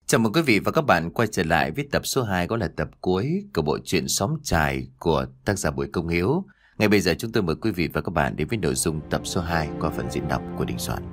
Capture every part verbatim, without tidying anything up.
Chào mừng quý vị và các bạn quay trở lại với tập số hai, có là tập cuối của bộ truyện Xóm Chài của tác giả Bùi Công Hiếu. Ngay bây giờ chúng tôi mời quý vị và các bạn đến với nội dung tập số hai qua phần diễn đọc của Đình Soạn.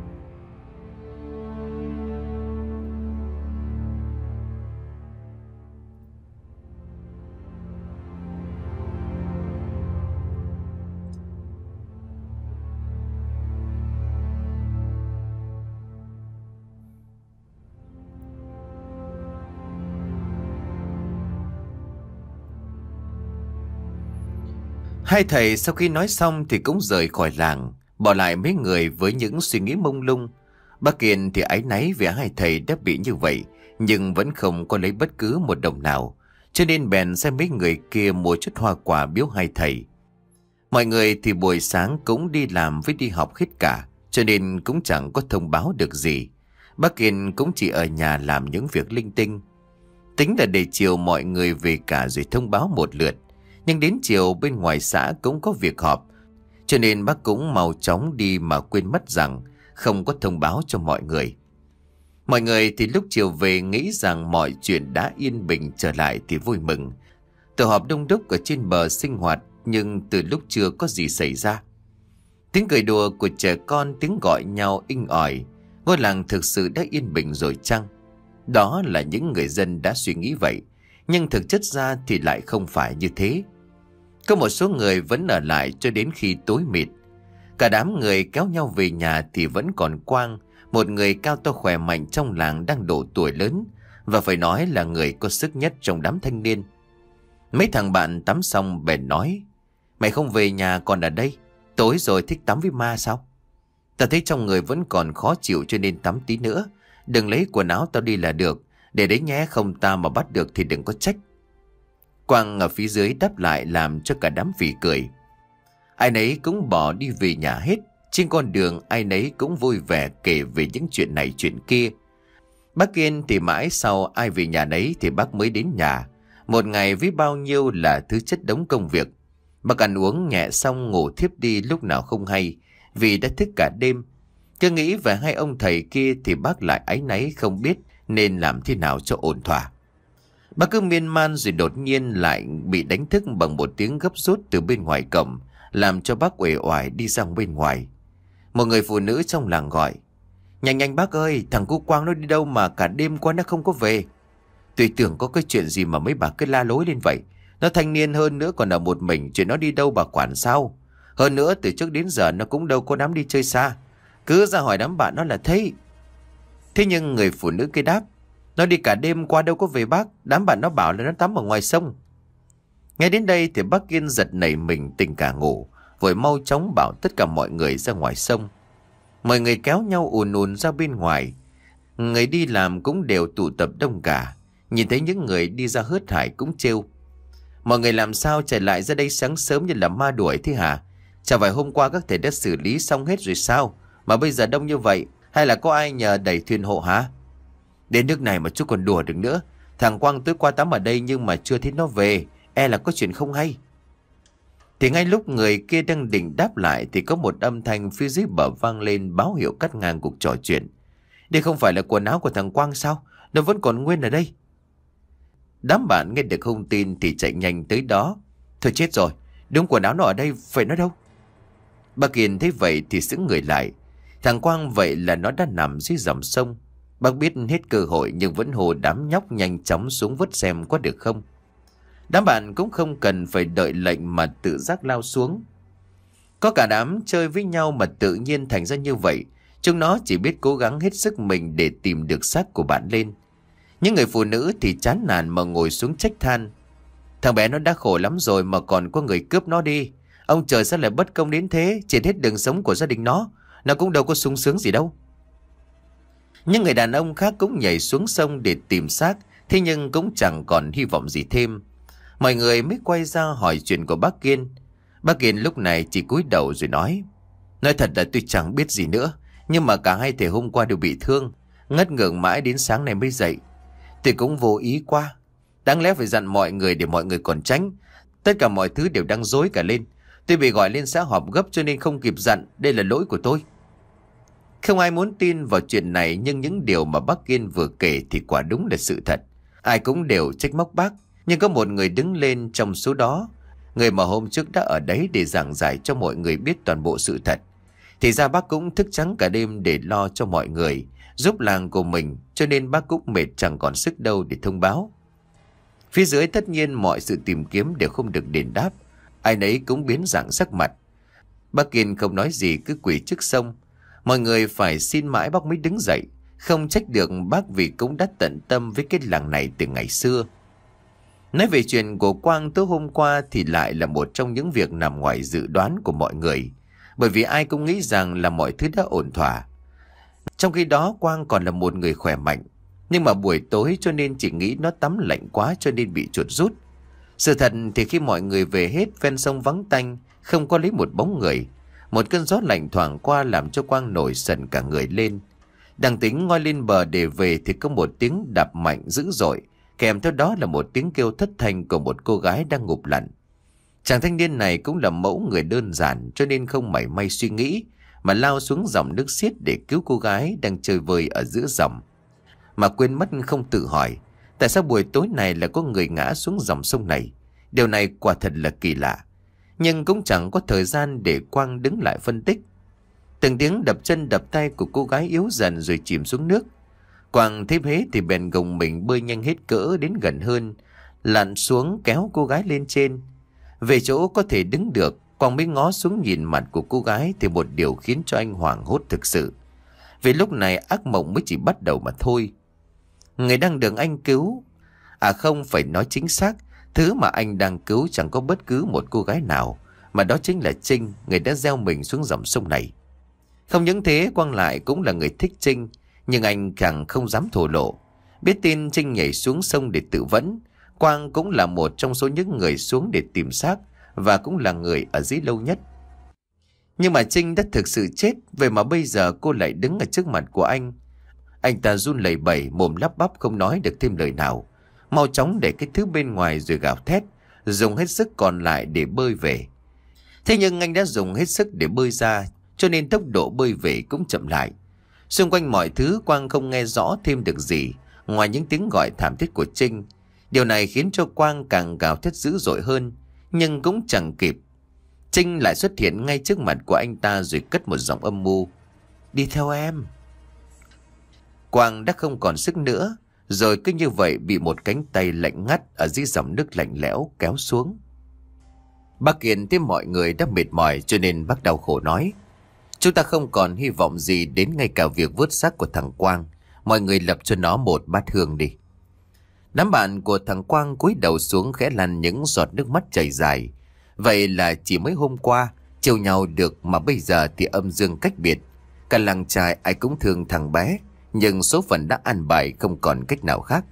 Hai thầy sau khi nói xong thì cũng rời khỏi làng, bỏ lại mấy người với những suy nghĩ mông lung. Bác Kiên thì áy náy vì hai thầy đã bị như vậy, nhưng vẫn không có lấy bất cứ một đồng nào, cho nên bèn xem mấy người kia mua chút hoa quả biếu hai thầy. Mọi người thì buổi sáng cũng đi làm với đi học hết cả, cho nên cũng chẳng có thông báo được gì. Bác Kiên cũng chỉ ở nhà làm những việc linh tinh. Tính là để chiều mọi người về cả rồi thông báo một lượt. Nhưng đến chiều bên ngoài xã cũng có việc họp, cho nên bác cũng mau chóng đi mà quên mất rằng không có thông báo cho mọi người. Mọi người thì lúc chiều về nghĩ rằng mọi chuyện đã yên bình trở lại thì vui mừng. Tụ họp đông đúc ở trên bờ sinh hoạt, nhưng từ lúc chưa có gì xảy ra. Tiếng cười đùa của trẻ con, tiếng gọi nhau inh ỏi, ngôi làng thực sự đã yên bình rồi chăng? Đó là những người dân đã suy nghĩ vậy, nhưng thực chất ra thì lại không phải như thế. Có một số người vẫn ở lại cho đến khi tối mịt. Cả đám người kéo nhau về nhà thì vẫn còn Quang, một người cao to khỏe mạnh trong làng đang độ tuổi lớn, và phải nói là người có sức nhất trong đám thanh niên. Mấy thằng bạn tắm xong bèn nói: "Mày không về nhà còn ở đây? Tối rồi thích tắm với ma sao?" "Tao thấy trong người vẫn còn khó chịu cho nên tắm tí nữa. Đừng lấy quần áo tao đi là được. Để đấy nhé, không ta mà bắt được thì đừng có trách." Quang ở phía dưới đáp lại làm cho cả đám phì cười. Ai nấy cũng bỏ đi về nhà hết. Trên con đường ai nấy cũng vui vẻ kể về những chuyện này chuyện kia. Bác Kiên thì mãi sau ai về nhà nấy thì bác mới đến nhà. Một ngày với bao nhiêu là thứ chất đống công việc. Bác ăn uống nhẹ xong ngủ thiếp đi lúc nào không hay, vì đã thức cả đêm. Cứ nghĩ về hai ông thầy kia thì bác lại áy náy không biết nên làm thế nào cho ổn thỏa. Bác cứ miên man rồi đột nhiên lại bị đánh thức bằng một tiếng gấp rút từ bên ngoài cổng, làm cho bác uể oải đi ra bên ngoài. Một người phụ nữ trong làng gọi: "Nhanh nhanh bác ơi, thằng cu Quang nó đi đâu mà cả đêm qua nó không có về?" "Tôi tưởng có cái chuyện gì mà mấy bà cứ la lối lên vậy. Nó thanh niên hơn nữa còn ở một mình, chuyện nó đi đâu bà quản sao? Hơn nữa từ trước đến giờ nó cũng đâu có dám đi chơi xa. Cứ ra hỏi đám bạn nó là thấy." Thế nhưng người phụ nữ kia đáp: "Nó đi cả đêm qua đâu có về bác. Đám bạn nó bảo là nó tắm ở ngoài sông." Nghe đến đây thì bác Kiên giật nảy mình tỉnh cả ngủ, vội mau chóng bảo tất cả mọi người ra ngoài sông. Mọi người kéo nhau ùn ùn ra bên ngoài. Người đi làm cũng đều tụ tập đông cả. Nhìn thấy những người đi ra hớt hải cũng trêu: "Mọi người làm sao chạy lại ra đây sáng sớm như là ma đuổi thế hả? Chả phải hôm qua các thầy đã xử lý xong hết rồi sao? Mà bây giờ đông như vậy, hay là có ai nhờ đẩy thuyền hộ hả? Đến nước này mà chú còn đùa được nữa. Thằng Quang tối qua tắm ở đây nhưng mà chưa thấy nó về, e là có chuyện không hay." Thì ngay lúc người kia đang định đáp lại thì có một âm thanh phía dưới bờ vang lên báo hiệu cắt ngang cuộc trò chuyện: "Đây không phải là quần áo của thằng Quang sao? Nó vẫn còn nguyên ở đây." Đám bạn nghe được thông tin thì chạy nhanh tới đó. "Thôi chết rồi, đúng quần áo nó ở đây, vậy nó đâu?" Bà Kiên thấy vậy thì sững người lại. Thằng Quang vậy là nó đã nằm dưới dòng sông. Bác biết hết cơ hội nhưng vẫn hồ đám nhóc nhanh chóng xuống vớt xem có được không. Đám bạn cũng không cần phải đợi lệnh mà tự giác lao xuống. Có cả đám chơi với nhau mà tự nhiên thành ra như vậy. Chúng nó chỉ biết cố gắng hết sức mình để tìm được xác của bạn lên. Những người phụ nữ thì chán nản mà ngồi xuống trách than: "Thằng bé nó đã khổ lắm rồi mà còn có người cướp nó đi. Ông trời sao lại bất công đến thế, triệt hết đường sống của gia đình nó. Nó cũng đâu có sung sướng gì đâu." Những người đàn ông khác cũng nhảy xuống sông để tìm xác, thế nhưng cũng chẳng còn hy vọng gì thêm. Mọi người mới quay ra hỏi chuyện của bác Kiên. Bác Kiên lúc này chỉ cúi đầu rồi nói: "Nói thật là tôi chẳng biết gì nữa, nhưng mà cả hai thầy hôm qua đều bị thương, ngất ngưởng mãi đến sáng nay mới dậy. Tôi cũng vô ý quá, đáng lẽ phải dặn mọi người để mọi người còn tránh. Tất cả mọi thứ đều đang rối cả lên. Tôi bị gọi lên xã họp gấp cho nên không kịp dặn, đây là lỗi của tôi." Không ai muốn tin vào chuyện này, nhưng những điều mà bác Kiên vừa kể thì quả đúng là sự thật. Ai cũng đều trách móc bác, nhưng có một người đứng lên trong số đó, người mà hôm trước đã ở đấy để giảng giải cho mọi người biết toàn bộ sự thật. Thì ra bác cũng thức trắng cả đêm để lo cho mọi người, giúp làng của mình, cho nên bác cũng mệt chẳng còn sức đâu để thông báo. Phía dưới tất nhiên mọi sự tìm kiếm đều không được đền đáp, ai nấy cũng biến dạng sắc mặt. Bác Kiên không nói gì cứ quỳ trước sông. Mọi người phải xin mãi bác mới đứng dậy. Không trách được bác vì cũng đã tận tâm với cái làng này từ ngày xưa. Nói về chuyện của Quang tối hôm qua thì lại là một trong những việc nằm ngoài dự đoán của mọi người. Bởi vì ai cũng nghĩ rằng là mọi thứ đã ổn thỏa. Trong khi đó Quang còn là một người khỏe mạnh. Nhưng mà buổi tối cho nên chỉ nghĩ nó tắm lạnh quá cho nên bị chuột rút. Sự thật thì khi mọi người về hết, ven sông vắng tanh, không có lấy một bóng người. Một cơn gió lạnh thoảng qua làm cho Quang nổi sần cả người lên. Đang tính ngoi lên bờ để về thì có một tiếng đạp mạnh dữ dội, kèm theo đó là một tiếng kêu thất thanh của một cô gái đang ngụp lặn. Chàng thanh niên này cũng là mẫu người đơn giản, cho nên không mảy may suy nghĩ mà lao xuống dòng nước xiết để cứu cô gái đang chơi vơi ở giữa dòng. Mà quên mất không tự hỏi tại sao buổi tối này là có người ngã xuống dòng sông này. Điều này quả thật là kỳ lạ. Nhưng cũng chẳng có thời gian để Quang đứng lại phân tích. Từng tiếng đập chân đập tay của cô gái yếu dần rồi chìm xuống nước. Quang thấy thế thì bèn gồng mình bơi nhanh hết cỡ đến gần hơn, lặn xuống kéo cô gái lên trên. Về chỗ có thể đứng được, Quang mới ngó xuống nhìn mặt của cô gái thì một điều khiến cho anh hoảng hốt thực sự. Vì lúc này ác mộng mới chỉ bắt đầu mà thôi. Người đang được anh cứu, à không phải nói chính xác, thứ mà anh đang cứu chẳng có bất cứ một cô gái nào, mà đó chính là Trinh, người đã gieo mình xuống dòng sông này. Không những thế, Quang lại cũng là người thích Trinh, nhưng anh càng không dám thổ lộ. Biết tin Trinh nhảy xuống sông để tự vẫn, Quang cũng là một trong số những người xuống để tìm xác, và cũng là người ở dưới lâu nhất. Nhưng mà Trinh đã thực sự chết, vậy mà bây giờ cô lại đứng ở trước mặt của anh. Anh ta run lẩy bẩy, mồm lắp bắp không nói được thêm lời nào. Mau chóng để cái thứ bên ngoài rồi gào thét, dùng hết sức còn lại để bơi về. Thế nhưng anh đã dùng hết sức để bơi ra, cho nên tốc độ bơi về cũng chậm lại. Xung quanh mọi thứ Quang không nghe rõ thêm được gì ngoài những tiếng gọi thảm thiết của Trinh. Điều này khiến cho Quang càng gào thét dữ dội hơn, nhưng cũng chẳng kịp. Trinh lại xuất hiện ngay trước mặt của anh ta rồi cất một giọng âm mưu: "Đi theo em." Quang đã không còn sức nữa, rồi cứ như vậy bị một cánh tay lạnh ngắt ở dưới dòng nước lạnh lẽo kéo xuống. Bác Kiên thấy mọi người đã mệt mỏi cho nên bác đau khổ nói: "Chúng ta không còn hy vọng gì đến ngay cả việc vớt xác của thằng Quang. Mọi người lập cho nó một bát hương đi." Đám bạn của thằng Quang cúi đầu xuống khẽ lăn những giọt nước mắt chảy dài. Vậy là chỉ mới hôm qua trêu nhau được mà bây giờ thì âm dương cách biệt. Cả làng trài ai cũng thương thằng bé, nhưng số phận đã an bài không còn cách nào khác.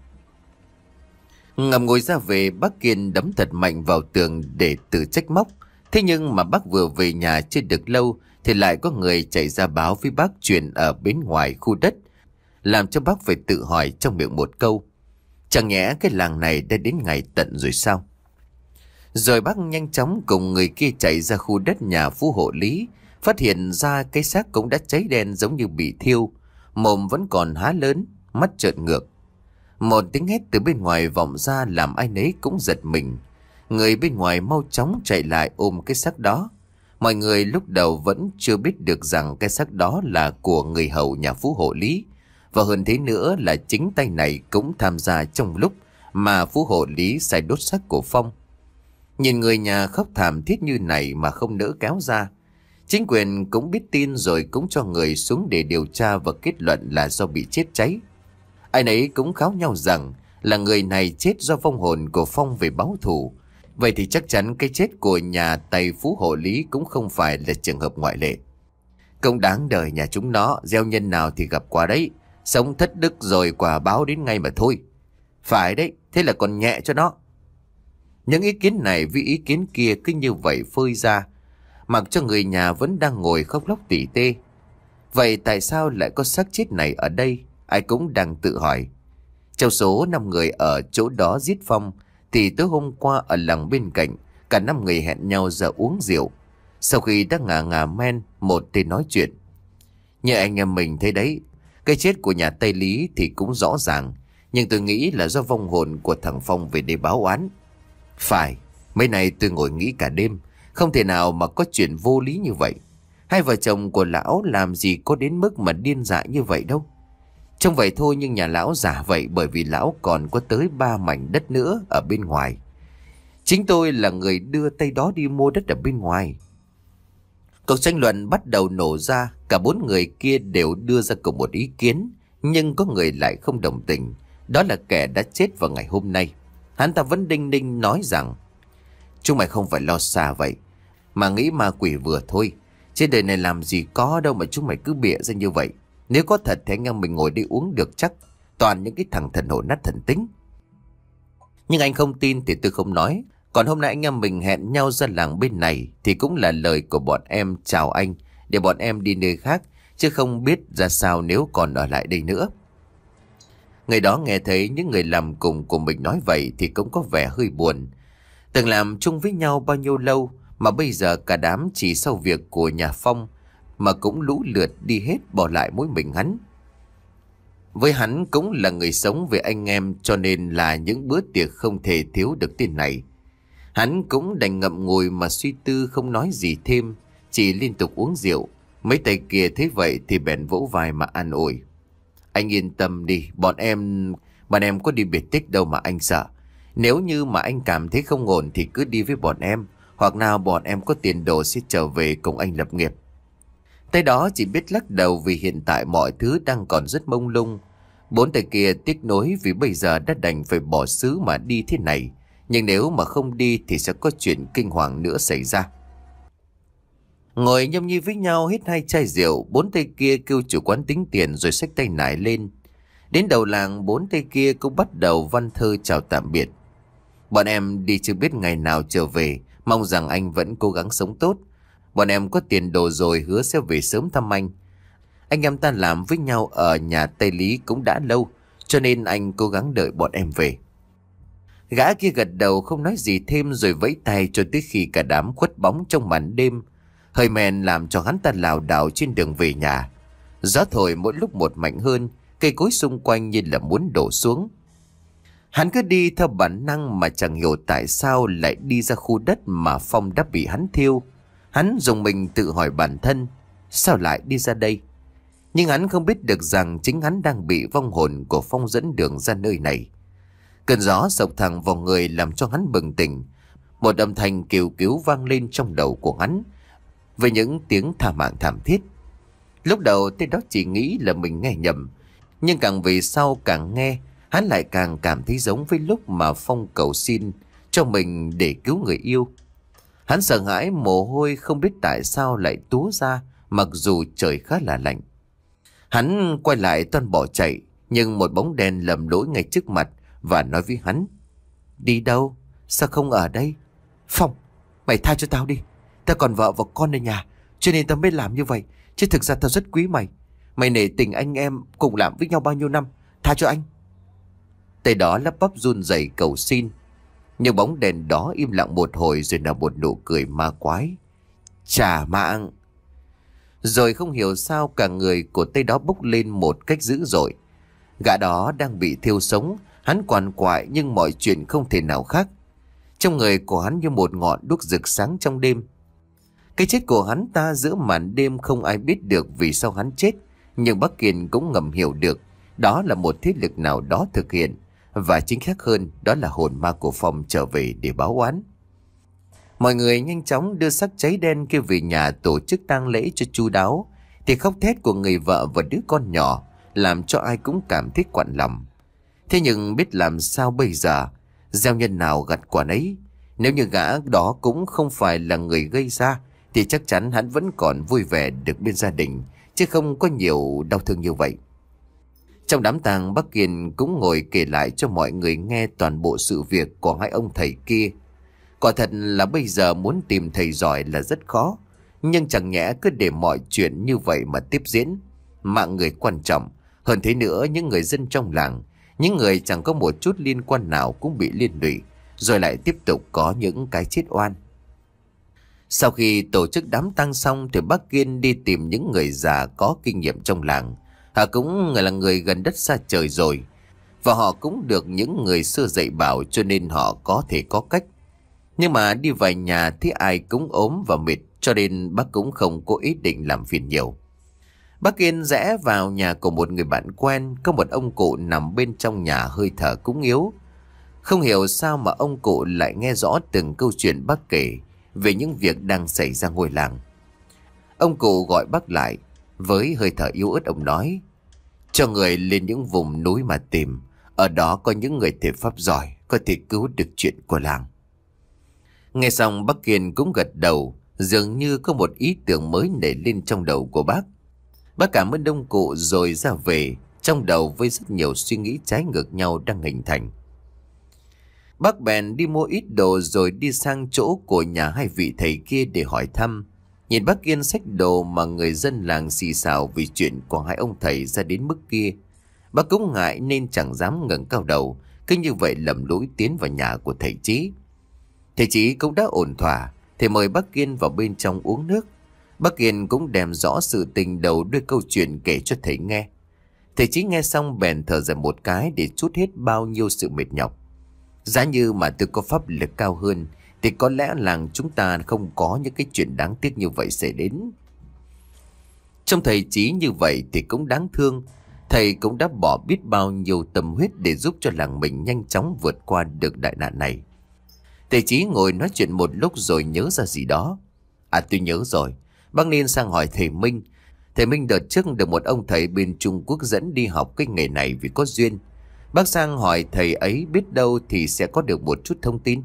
Ngầm ngồi ra về, bác Kiên đấm thật mạnh vào tường để tự trách móc. Thế nhưng mà bác vừa về nhà chưa được lâu thì lại có người chạy ra báo với bác chuyện ở bên ngoài khu đất, làm cho bác phải tự hỏi trong miệng một câu: chẳng nhẽ cái làng này đã đến ngày tận rồi sao? Rồi bác nhanh chóng cùng người kia chạy ra khu đất nhà phú hộ Lý, phát hiện ra cái xác cũng đã cháy đen giống như bị thiêu, mồm vẫn còn há lớn, mắt trợn ngược. Một tiếng hét từ bên ngoài vọng ra làm ai nấy cũng giật mình. Người bên ngoài mau chóng chạy lại ôm cái xác đó. Mọi người lúc đầu vẫn chưa biết được rằng cái xác đó là của người hầu nhà phú hộ Lý, và hơn thế nữa là chính tay này cũng tham gia trong lúc mà phú hộ Lý sai đốt xác của Phong. Nhìn người nhà khóc thảm thiết như này mà không nỡ kéo ra. Chính quyền cũng biết tin rồi cũng cho người xuống để điều tra và kết luận là do bị chết cháy. Ai nấy cũng kháo nhau rằng là người này chết do vong hồn của Phong về báo thù. Vậy thì chắc chắn cái chết của nhà Tây phú hộ Lý cũng không phải là trường hợp ngoại lệ. Không đáng đời nhà chúng nó, gieo nhân nào thì gặp quả đấy. Sống thất đức rồi quả báo đến ngay mà thôi. Phải đấy, thế là còn nhẹ cho nó. Những ý kiến này với ý kiến kia cứ như vậy phơi ra, mặc cho người nhà vẫn đang ngồi khóc lóc tỉ tê. Vậy tại sao lại có xác chết này ở đây? Ai cũng đang tự hỏi. Trong số năm người ở chỗ đó giết Phong thì tối hôm qua ở làng bên cạnh, cả năm người hẹn nhau ra uống rượu. Sau khi đã ngà ngà men, một tên nói chuyện: Như anh em mình thấy đấy, cái chết của nhà Tây Lý thì cũng rõ ràng, nhưng tôi nghĩ là do vong hồn của thằng Phong về đây báo oán. Phải, mấy nay tôi ngồi nghĩ cả đêm, không thể nào mà có chuyện vô lý như vậy. Hai vợ chồng của lão làm gì có đến mức mà điên dại như vậy đâu. Trông vậy thôi nhưng nhà lão giả vậy bởi vì lão còn có tới ba mảnh đất nữa ở bên ngoài. Chính tôi là người đưa tay đó đi mua đất ở bên ngoài. Cuộc tranh luận bắt đầu nổ ra, cả bốn người kia đều đưa ra cùng một ý kiến, nhưng có người lại không đồng tình, đó là kẻ đã chết vào ngày hôm nay. Hắn ta vẫn đinh ninh nói rằng, chúng mày không phải lo xa vậy, mà nghĩ ma quỷ vừa thôi. Trên đời này làm gì có đâu mà chúng mày cứ bịa ra như vậy. Nếu có thật thì anh em mình ngồi đây uống được chắc. Toàn những cái thằng thần hồn nát thần tính. Nhưng anh không tin thì tôi không nói. Còn hôm nay anh em mình hẹn nhau ra làng bên này thì cũng là lời của bọn em chào anh, để bọn em đi nơi khác, chứ không biết ra sao nếu còn ở lại đây nữa. Người đó nghe thấy những người làm cùng của mình nói vậy thì cũng có vẻ hơi buồn. Từng làm chung với nhau bao nhiêu lâu mà bây giờ cả đám chỉ sau việc của nhà Phong mà cũng lũ lượt đi hết, bỏ lại mỗi mình hắn. Với hắn cũng là người sống với anh em, cho nên là những bữa tiệc không thể thiếu được tên này. Hắn cũng đành ngậm ngùi mà suy tư, không nói gì thêm, chỉ liên tục uống rượu. Mấy tay kia thấy vậy thì bèn vỗ vai mà an ủi. Anh yên tâm đi, bọn em bọn em có đi biệt tích đâu mà anh sợ. Nếu như mà anh cảm thấy không ổn thì cứ đi với bọn em, hoặc nào bọn em có tiền đồ sẽ trở về cùng anh lập nghiệp. Tay đó chỉ biết lắc đầu vì hiện tại mọi thứ đang còn rất mông lung. Bốn tay kia tiếc nối vì bây giờ đã đành phải bỏ xứ mà đi thế này. Nhưng nếu mà không đi thì sẽ có chuyện kinh hoàng nữa xảy ra. Ngồi nhâm nhi với nhau hết hai chai rượu, bốn tay kia kêu chủ quán tính tiền rồi xách tay nải lên. Đến đầu làng, bốn tay kia cũng bắt đầu văn thơ chào tạm biệt. Bọn em đi chưa biết ngày nào trở về, mong rằng anh vẫn cố gắng sống tốt. Bọn em có tiền đồ rồi, hứa sẽ về sớm thăm anh. Anh em ta làm với nhau ở nhà Tây Lý cũng đã lâu, cho nên anh cố gắng đợi bọn em về. Gã kia gật đầu không nói gì thêm rồi vẫy tay cho tới khi cả đám khuất bóng trong màn đêm. Hơi men làm cho hắn ta lảo đảo trên đường về nhà. Gió thổi mỗi lúc một mạnh hơn, cây cối xung quanh như là muốn đổ xuống. Hắn cứ đi theo bản năng mà chẳng hiểu tại sao lại đi ra khu đất mà Phong đã bị hắn thiêu. Hắn dùng mình tự hỏi bản thân, sao lại đi ra đây? Nhưng hắn không biết được rằng chính hắn đang bị vong hồn của Phong dẫn đường ra nơi này. Cơn gió sộc thẳng vào người làm cho hắn bừng tỉnh. Một âm thanh kêu cứu vang lên trong đầu của hắn, với những tiếng thảm mạng thảm thiết. Lúc đầu tên đó chỉ nghĩ là mình nghe nhầm, nhưng càng về sau càng nghe, hắn lại càng cảm thấy giống với lúc mà Phong cầu xin cho mình để cứu người yêu. Hắn sợ hãi, mồ hôi không biết tại sao lại túa ra, mặc dù trời khá là lạnh. Hắn quay lại toan bỏ chạy, nhưng một bóng đen lầm lỗi ngay trước mặt và nói với hắn. Đi đâu? Sao không ở đây? Phong, mày tha cho tao đi. Tao còn vợ và con ở nhà, cho nên tao mới làm như vậy. Chứ thực ra tao rất quý mày. Mày nể tình anh em cùng làm với nhau bao nhiêu năm. Tha cho anh. Tay đó lắp bắp run rẩy cầu xin. Nhưng bóng đèn đó im lặng một hồi rồi là một nụ cười ma quái. Trả mạng. Rồi không hiểu sao cả người của tay đó bốc lên một cách dữ dội. Gã đó đang bị thiêu sống. Hắn quằn quại nhưng mọi chuyện không thể nào khác. Trong người của hắn như một ngọn đuốc rực sáng trong đêm. Cái chết của hắn ta giữa màn đêm không ai biết được vì sao hắn chết. Nhưng bác Kiên cũng ngầm hiểu được đó là một thế lực nào đó thực hiện. Và chính xác hơn, đó là hồn ma của Phong trở về để báo oán. Mọi người nhanh chóng đưa xác cháy đen kia về nhà tổ chức tang lễ cho chu đáo. Thì khóc thét của người vợ và đứa con nhỏ làm cho ai cũng cảm thấy quặn lòng. Thế nhưng biết làm sao bây giờ? Gieo nhân nào gặt quả nấy. Nếu như gã đó cũng không phải là người gây ra thì chắc chắn hắn vẫn còn vui vẻ được bên gia đình, chứ không có nhiều đau thương như vậy. Trong đám tang, bác Kiên cũng ngồi kể lại cho mọi người nghe toàn bộ sự việc của hai ông thầy kia. Quả thật là bây giờ muốn tìm thầy giỏi là rất khó, nhưng chẳng nhẽ cứ để mọi chuyện như vậy mà tiếp diễn. Mạng người quan trọng, hơn thế nữa những người dân trong làng, những người chẳng có một chút liên quan nào cũng bị liên lụy, rồi lại tiếp tục có những cái chết oan. Sau khi tổ chức đám tang xong thì bác Kiên đi tìm những người già có kinh nghiệm trong làng. Họ cũng là người gần đất xa trời rồi, và họ cũng được những người xưa dạy bảo, cho nên họ có thể có cách. Nhưng mà đi vài nhà thấy ai cũng ốm và mệt, cho nên bác cũng không có ý định làm phiền nhiều. Bác Kiên rẽ vào nhà của một người bạn quen. Có một ông cụ nằm bên trong nhà hơi thở cũng yếu. Không hiểu sao mà ông cụ lại nghe rõ từng câu chuyện bác kể về những việc đang xảy ra ngôi làng. Ông cụ gọi bác lại. Với hơi thở yếu ớt ông nói: cho người lên những vùng núi mà tìm. Ở đó có những người thể pháp giỏi, có thể cứu được chuyện của làng. Nghe xong bác Kiên cũng gật đầu. Dường như có một ý tưởng mới nảy lên trong đầu của bác. Bác cảm ơn ông cụ rồi ra về, trong đầu với rất nhiều suy nghĩ trái ngược nhau đang hình thành. Bác bèn đi mua ít đồ rồi đi sang chỗ của nhà hai vị thầy kia để hỏi thăm. Nhìn bác Kiên xách đồ mà người dân làng xì xào vì chuyện của hai ông thầy ra đến mức kia, bác cũng ngại nên chẳng dám ngẩng cao đầu, cứ như vậy lầm lũi tiến vào nhà của thầy Chí. Thầy Chí cũng đã ổn thỏa, thầy mời bác Kiên vào bên trong uống nước. Bác Kiên cũng đem rõ sự tình đầu đuôi câu chuyện kể cho thầy nghe. Thầy Chí nghe xong bèn thở dài một cái để trút hết bao nhiêu sự mệt nhọc. Giá như mà tôi có pháp lực cao hơn thì có lẽ làng chúng ta không có những cái chuyện đáng tiếc như vậy xảy đến. Trong thầy Chí như vậy thì cũng đáng thương. Thầy cũng đã bỏ biết bao nhiêu tâm huyết để giúp cho làng mình nhanh chóng vượt qua được đại nạn này. Thầy Chí ngồi nói chuyện một lúc rồi nhớ ra gì đó. À, tôi nhớ rồi. Bác nên sang hỏi thầy Minh. Thầy Minh đợt trước được một ông thầy bên Trung Quốc dẫn đi học cái nghề này vì có duyên. Bác sang hỏi thầy ấy, biết đâu thì sẽ có được một chút thông tin.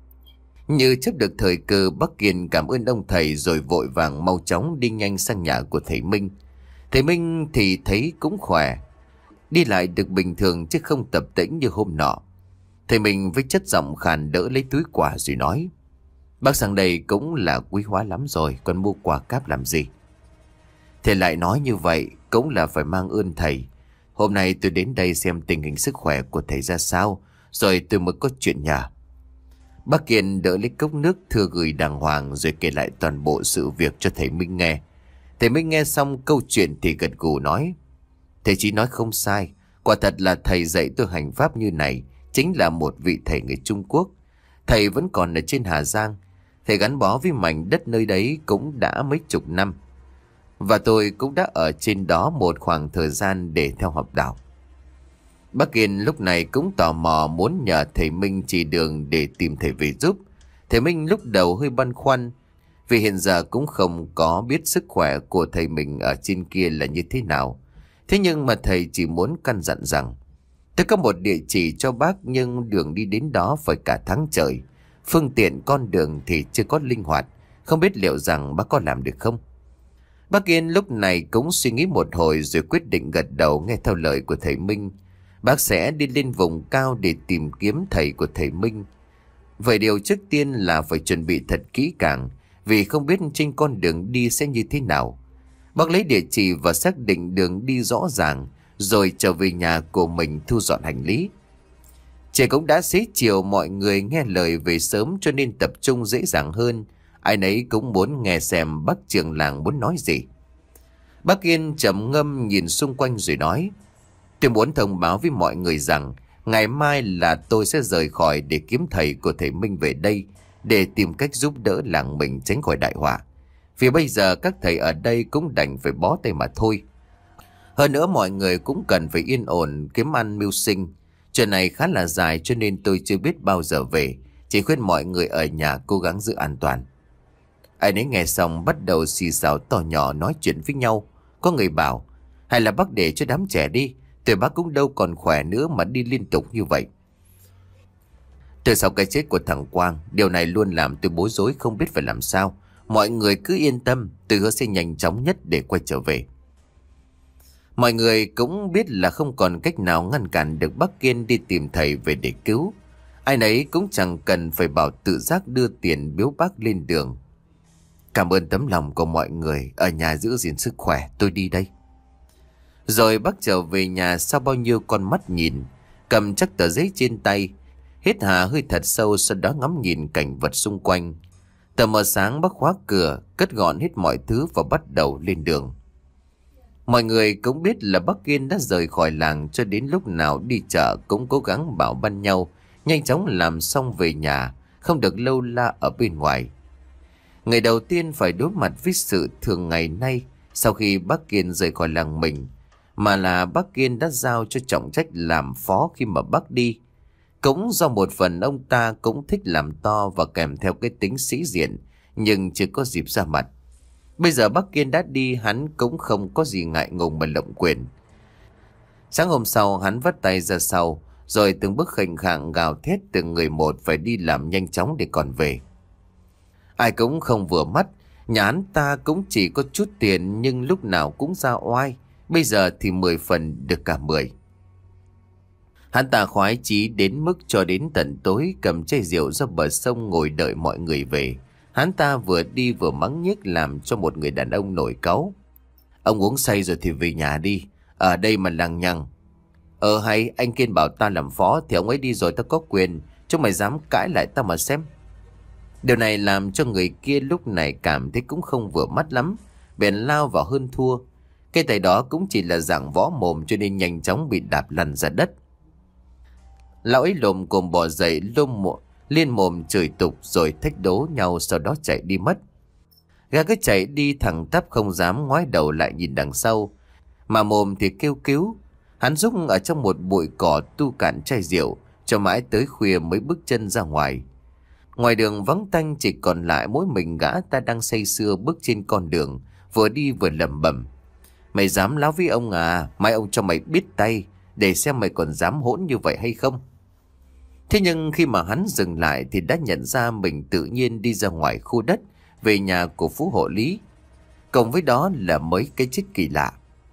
Như chấp được thời cơ, bác Kiên cảm ơn ông thầy rồi vội vàng mau chóng đi nhanh sang nhà của thầy Minh. Thầy Minh thì thấy cũng khỏe, đi lại được bình thường chứ không tập tễnh như hôm nọ. Thầy Minh với chất giọng khàn đỡ lấy túi quà rồi nói: bác sang đây cũng là quý hóa lắm rồi, còn mua quà cáp làm gì? Thầy lại nói như vậy cũng là phải mang ơn thầy. Hôm nay tôi đến đây xem tình hình sức khỏe của thầy ra sao, rồi tôi mới có chuyện nhờ. Bác Kiên đỡ lấy cốc nước thưa gửi đàng hoàng rồi kể lại toàn bộ sự việc cho thầy Minh nghe. Thầy Minh nghe xong câu chuyện thì gật gù nói: thầy chỉ nói không sai. Quả thật là thầy dạy tôi hành pháp như này chính là một vị thầy người Trung Quốc. Thầy vẫn còn ở trên Hà Giang. Thầy gắn bó với mảnh đất nơi đấy cũng đã mấy chục năm. Và tôi cũng đã ở trên đó một khoảng thời gian để theo học đạo. Bác Kiên lúc này cũng tò mò muốn nhờ thầy Minh chỉ đường để tìm thầy về giúp. Thầy Minh lúc đầu hơi băn khoăn, vì hiện giờ cũng không có biết sức khỏe của thầy mình ở trên kia là như thế nào. Thế nhưng mà thầy chỉ muốn căn dặn rằng: tôi có một địa chỉ cho bác, nhưng đường đi đến đó phải cả tháng trời. Phương tiện con đường thì chưa có linh hoạt, không biết liệu rằng bác có làm được không? Bác Kiên lúc này cũng suy nghĩ một hồi rồi quyết định gật đầu nghe theo lời của thầy Minh. Bác sẽ đi lên vùng cao để tìm kiếm thầy của thầy Minh. Vậy điều trước tiên là phải chuẩn bị thật kỹ càng, vì không biết trên con đường đi sẽ như thế nào. Bác lấy địa chỉ và xác định đường đi rõ ràng, rồi trở về nhà của mình thu dọn hành lý. Trời cũng đã xế chiều, mọi người nghe lời về sớm cho nên tập trung dễ dàng hơn. Ai nấy cũng muốn nghe xem bác trưởng làng muốn nói gì. Bác Kiên trầm ngâm nhìn xung quanh rồi nói: tôi muốn thông báo với mọi người rằng ngày mai là tôi sẽ rời khỏi để kiếm thầy của thầy Minh về đây, để tìm cách giúp đỡ làng mình tránh khỏi đại họa. Vì bây giờ các thầy ở đây cũng đành phải bó tay mà thôi. Hơn nữa mọi người cũng cần phải yên ổn kiếm ăn mưu sinh. Chuyện này khá là dài cho nên tôi chưa biết bao giờ về. Chỉ khuyên mọi người ở nhà cố gắng giữ an toàn. Ai nấy nghe xong bắt đầu xì xào to nhỏ nói chuyện với nhau. Có người bảo: hay là bác để cho đám trẻ đi, tuổi bác cũng đâu còn khỏe nữa mà đi liên tục như vậy. Từ sau cái chết của thằng Quang, điều này luôn làm tôi bối rối không biết phải làm sao. Mọi người cứ yên tâm, tôi hứa sẽ nhanh chóng nhất để quay trở về. Mọi người cũng biết là không còn cách nào ngăn cản được bác Kiên đi tìm thầy về để cứu. Ai nấy cũng chẳng cần phải bảo tự giác đưa tiền biếu bác lên đường. Cảm ơn tấm lòng của mọi người, ở nhà giữ gìn sức khỏe, tôi đi đây. Rồi bác trở về nhà sau bao nhiêu con mắt nhìn, cầm chắc tờ giấy trên tay, hít hà hơi thật sâu, sau đó ngắm nhìn cảnh vật xung quanh. Tờ mờ sáng bác khóa cửa, cất gọn hết mọi thứ và bắt đầu lên đường. Mọi người cũng biết là bác Kiên đã rời khỏi làng, cho đến lúc nào đi chợ cũng cố gắng bảo ban nhau nhanh chóng làm xong về nhà, không được lâu la ở bên ngoài. Ngày đầu tiên phải đối mặt với sự thường ngày nay sau khi bác Kiên rời khỏi làng mình, mà là bác Kiên đã giao cho trọng trách làm phó khi mà bác đi. Cũng do một phần ông ta cũng thích làm to và kèm theo cái tính sĩ diện, nhưng chưa có dịp ra mặt. Bây giờ bác Kiên đã đi, hắn cũng không có gì ngại ngùng mà lộng quyền. Sáng hôm sau hắn vắt tay ra sau, rồi từng bước khệnh khạng gào thét từng người một phải đi làm nhanh chóng để còn về. Ai cũng không vừa mắt, nhà hắn ta cũng chỉ có chút tiền nhưng lúc nào cũng ra oai, bây giờ thì mười phần được cả mười. Hắn ta khoái chí đến mức cho đến tận tối cầm chai rượu ra bờ sông ngồi đợi mọi người về. Hắn ta vừa đi vừa mắng nhiếc làm cho một người đàn ông nổi cáu. Ông uống say rồi thì về nhà đi, ở đây mà lằng nhằng. Ờ hay, anh Kiên bảo ta làm phó thì ông ấy đi rồi ta có quyền, chúng mày dám cãi lại ta mà xem. Điều này làm cho người kia lúc này cảm thấy cũng không vừa mắt lắm, bèn lao vào hơn thua. Cái tay đó cũng chỉ là dạng võ mồm cho nên nhanh chóng bị đạp lăn ra đất. Lão ấy lồm cồm bò dậy lôm mộ, liên mồm chửi tục rồi thách đố nhau, sau đó chạy đi mất. Gã cứ chạy đi thẳng tắp không dám ngoái đầu lại nhìn đằng sau, mà mồm thì kêu cứu. Hắn giúp ở trong một bụi cỏ tu cạn chai rượu, cho mãi tới khuya mới bước chân ra ngoài. Ngoài đường vắng tanh chỉ còn lại mỗi mình gã ta đang say sưa bước trên con đường, vừa đi vừa lẩm bẩm. Mày dám láo với ông à, mai ông cho mày biết tay, để xem mày còn dám hỗn như vậy hay không. Thế nhưng khi mà hắn dừng lại thì đã nhận ra mình tự nhiên đi ra ngoài khu đất, về nhà của Phú Hộ Lý. Cộng với đó là mấy cái chết kỳ lạ.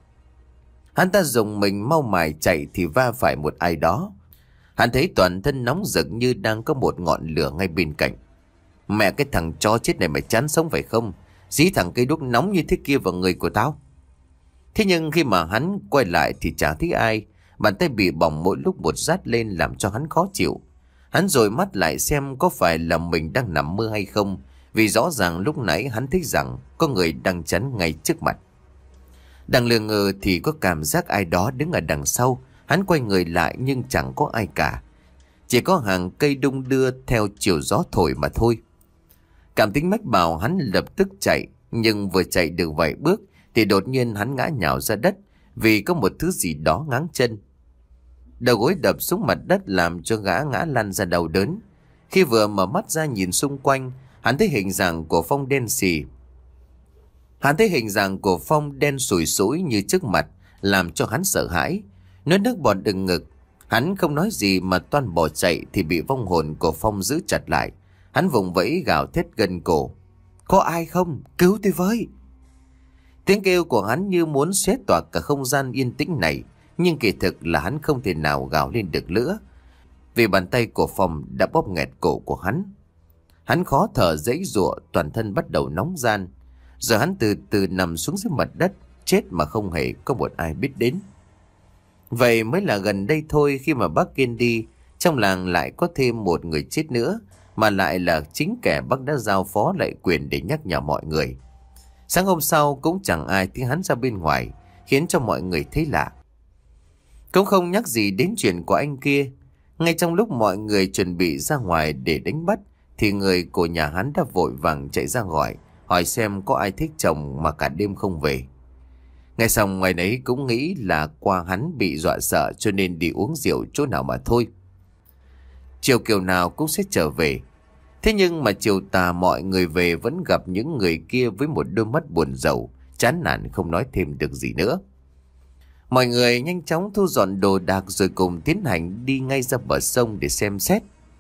Hắn ta dùng mình mau mải chạy thì va phải một ai đó. Hắn thấy toàn thân nóng rực như đang có một ngọn lửa ngay bên cạnh. Mẹ cái thằng chó chết này mày chán sống phải không? Dí thằng cây đuốc nóng như thế kia vào người của tao. Thế nhưng khi mà hắn quay lại thì chả thấy ai. Bàn tay bị bỏng mỗi lúc một rát lên làm cho hắn khó chịu. Hắn dội mắt lại xem có phải là mình đang nằm mơ hay không, vì rõ ràng lúc nãy hắn thấy rằng có người đang chắn ngay trước mặt. Đang lờ ngờ thì có cảm giác ai đó đứng ở đằng sau. Hắn quay người lại nhưng chẳng có ai cả, chỉ có hàng cây đung đưa theo chiều gió thổi mà thôi. Cảm tính mách bảo hắn lập tức chạy, nhưng vừa chạy được vài bước thì đột nhiên hắn ngã nhào ra đất vì có một thứ gì đó ngáng chân. Đầu gối đập xuống mặt đất làm cho gã ngã lăn ra đau đớn. Khi vừa mở mắt ra nhìn xung quanh, hắn thấy hình dạng của Phong đen xì. Hắn thấy hình dạng của Phong đen sùi sũi như trước mặt, làm cho hắn sợ hãi, nuốt nước bọt đừng ngực. Hắn không nói gì mà toan bỏ chạy thì bị vong hồn của Phong giữ chặt lại. Hắn vùng vẫy gào thét gần cổ. Có ai không? Cứu tôi với! Tiếng kêu của hắn như muốn xé toạc cả không gian yên tĩnh này, nhưng kỳ thực là hắn không thể nào gào lên được nữa, vì bàn tay của Phong đã bóp nghẹt cổ của hắn. Hắn khó thở giãy giụa, toàn thân bắt đầu nóng ran. Rồi hắn từ từ nằm xuống dưới mặt đất, chết mà không hề có một ai biết đến. Vậy mới là gần đây thôi, khi mà bác Kiên đi, trong làng lại có thêm một người chết nữa, mà lại là chính kẻ bác đã giao phó lại quyền để nhắc nhở mọi người. Sáng hôm sau cũng chẳng ai thấy hắn ra bên ngoài, khiến cho mọi người thấy lạ. Cũng không nhắc gì đến chuyện của anh kia. Ngay trong lúc mọi người chuẩn bị ra ngoài để đánh bắt, thì người của nhà hắn đã vội vàng chạy ra gọi, hỏi xem có ai thích chồng mà cả đêm không về. Nghe xong ngoài đấy cũng nghĩ là qua hắn bị dọa sợ cho nên đi uống rượu chỗ nào mà thôi. Chiều kiểu nào cũng sẽ trở về. Thế nhưng mà chiều tà mọi người về vẫn gặp những người kia với một đôi mắt buồn rầu, chán nản không nói thêm được gì nữa. Mọi người nhanh chóng thu dọn đồ đạc rồi cùng tiến hành đi ngay ra bờ sông để xem xét.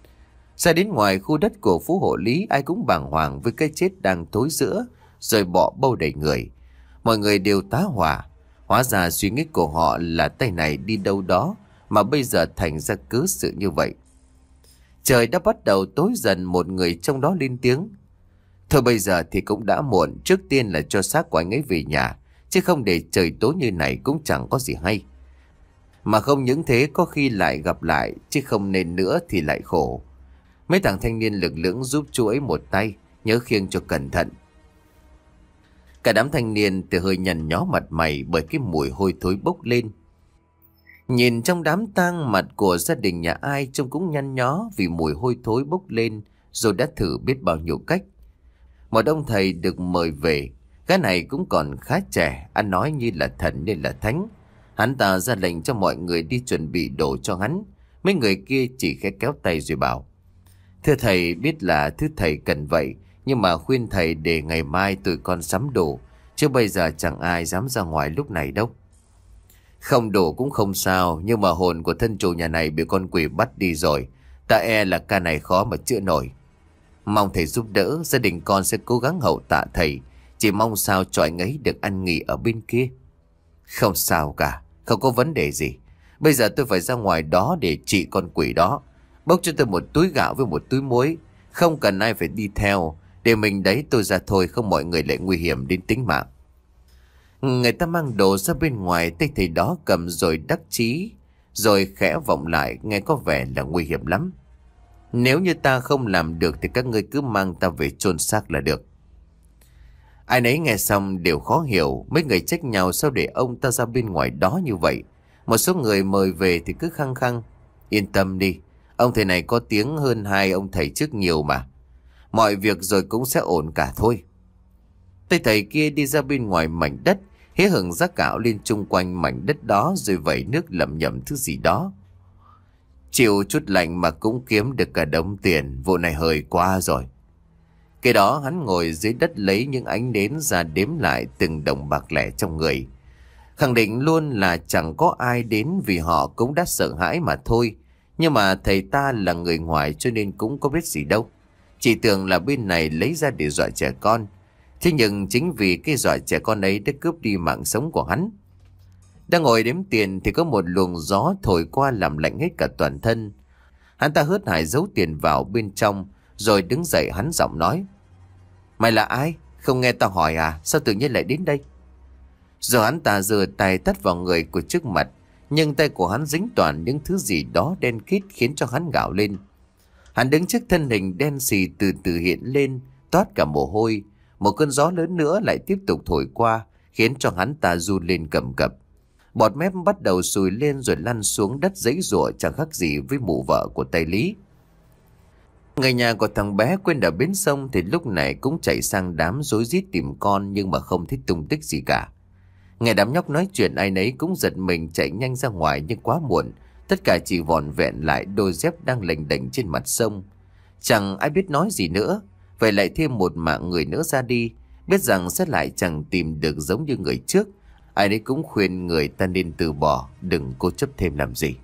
Ra đến ngoài khu đất của Phú Hộ Lý, ai cũng bàng hoàng với cái chết đang thối rữa rồi bọ bâu đầy người. Mọi người đều tá hỏa. Hóa ra suy nghĩ của họ là tay này đi đâu đó mà bây giờ thành ra cớ sự như vậy. Trời đã bắt đầu tối dần, một người trong đó lên tiếng. Thôi bây giờ thì cũng đã muộn, trước tiên là cho xác của anh ấy về nhà, chứ không để trời tối như này cũng chẳng có gì hay. Mà không những thế có khi lại gặp lại, chứ không nên nữa thì lại khổ. Mấy thằng thanh niên lực lưỡng giúp chú ấy một tay, nhớ khiêng cho cẩn thận. Cả đám thanh niên thì hơi nhăn nhó mặt mày bởi cái mùi hôi thối bốc lên. Nhìn trong đám tang, mặt của gia đình nhà ai trông cũng nhăn nhó vì mùi hôi thối bốc lên, rồi đã thử biết bao nhiêu cách. Một ông thầy được mời về, cái này cũng còn khá trẻ, ăn nói như là thần nên là thánh. Hắn ta ra lệnh cho mọi người đi chuẩn bị đồ cho hắn. Mấy người kia chỉ khẽ kéo tay rồi bảo: thưa thầy, biết là thứ thầy cần vậy, nhưng mà khuyên thầy để ngày mai tụi con sắm đồ, chứ bây giờ chẳng ai dám ra ngoài lúc này đâu. Không đồ cũng không sao, nhưng mà hồn của thân chủ nhà này bị con quỷ bắt đi rồi, ta e là ca này khó mà chữa nổi. Mong thầy giúp đỡ, gia đình con sẽ cố gắng hậu tạ thầy, chỉ mong sao cho anh ấy được ăn nghỉ ở bên kia. Không sao cả, không có vấn đề gì. Bây giờ tôi phải ra ngoài đó để trị con quỷ đó. Bốc cho tôi một túi gạo với một túi muối, không cần ai phải đi theo, để mình đấy tôi ra thôi, không mọi người lại nguy hiểm đến tính mạng. Người ta mang đồ ra bên ngoài, tay thầy đó cầm rồi đắc chí, rồi khẽ vọng lại, nghe có vẻ là nguy hiểm lắm. Nếu như ta không làm được thì các ngươi cứ mang ta về chôn xác là được. Ai nấy nghe xong đều khó hiểu, mấy người trách nhau sao để ông ta ra bên ngoài đó như vậy. Một số người mời về thì cứ khăng khăng: yên tâm đi, ông thầy này có tiếng hơn hai ông thầy trước nhiều mà. Mọi việc rồi cũng sẽ ổn cả thôi. Tay thầy kia đi ra bên ngoài mảnh đất, hé hửng rác gạo lên chung quanh mảnh đất đó, rồi vẩy nước lẩm nhẩm thứ gì đó. Chịu chút lạnh mà cũng kiếm được cả đống tiền, vụ này hơi quá rồi. Cái đó hắn ngồi dưới đất lấy những ánh nến ra đếm lại từng đồng bạc lẻ trong người. Khẳng định luôn là chẳng có ai đến vì họ cũng đã sợ hãi mà thôi. Nhưng mà thầy ta là người ngoài cho nên cũng có biết gì đâu. Chỉ tưởng là bên này lấy ra để dọa trẻ con. Thế nhưng chính vì cái dọa trẻ con ấy đã cướp đi mạng sống của hắn. Đang ngồi đếm tiền thì có một luồng gió thổi qua làm lạnh hết cả toàn thân. Hắn ta hớt hải giấu tiền vào bên trong, rồi đứng dậy hắn giọng nói: mày là ai? Không nghe tao hỏi à? Sao tự nhiên lại đến đây? Rồi hắn ta giơ tay tát vào người của trước mặt, nhưng tay của hắn dính toàn những thứ gì đó đen kịt khiến cho hắn gào lên. Hắn đứng trước thân hình đen xì từ từ hiện lên, toát cả mồ hôi. Một cơn gió lớn nữa lại tiếp tục thổi qua, khiến cho hắn ta run lên cầm cập. Bọt mép bắt đầu sùi lên rồi lăn xuống đất giãy giụa, chẳng khác gì với mụ vợ của tay Lý. Người nhà của thằng bé quên ở bến sông thì lúc này cũng chạy sang đám rối rít tìm con, nhưng mà không thấy tung tích gì cả. Nghe đám nhóc nói chuyện, ai nấy cũng giật mình chạy nhanh ra ngoài, nhưng quá muộn. Tất cả chỉ vỏn vẹn lại đôi dép đang lềnh đềnh trên mặt sông. Chẳng ai biết nói gì nữa. Vậy lại thêm một mạng người nữa ra đi, biết rằng sẽ lại chẳng tìm được giống như người trước. Ai nấy cũng khuyên người ta nên từ bỏ, đừng cố chấp thêm làm gì.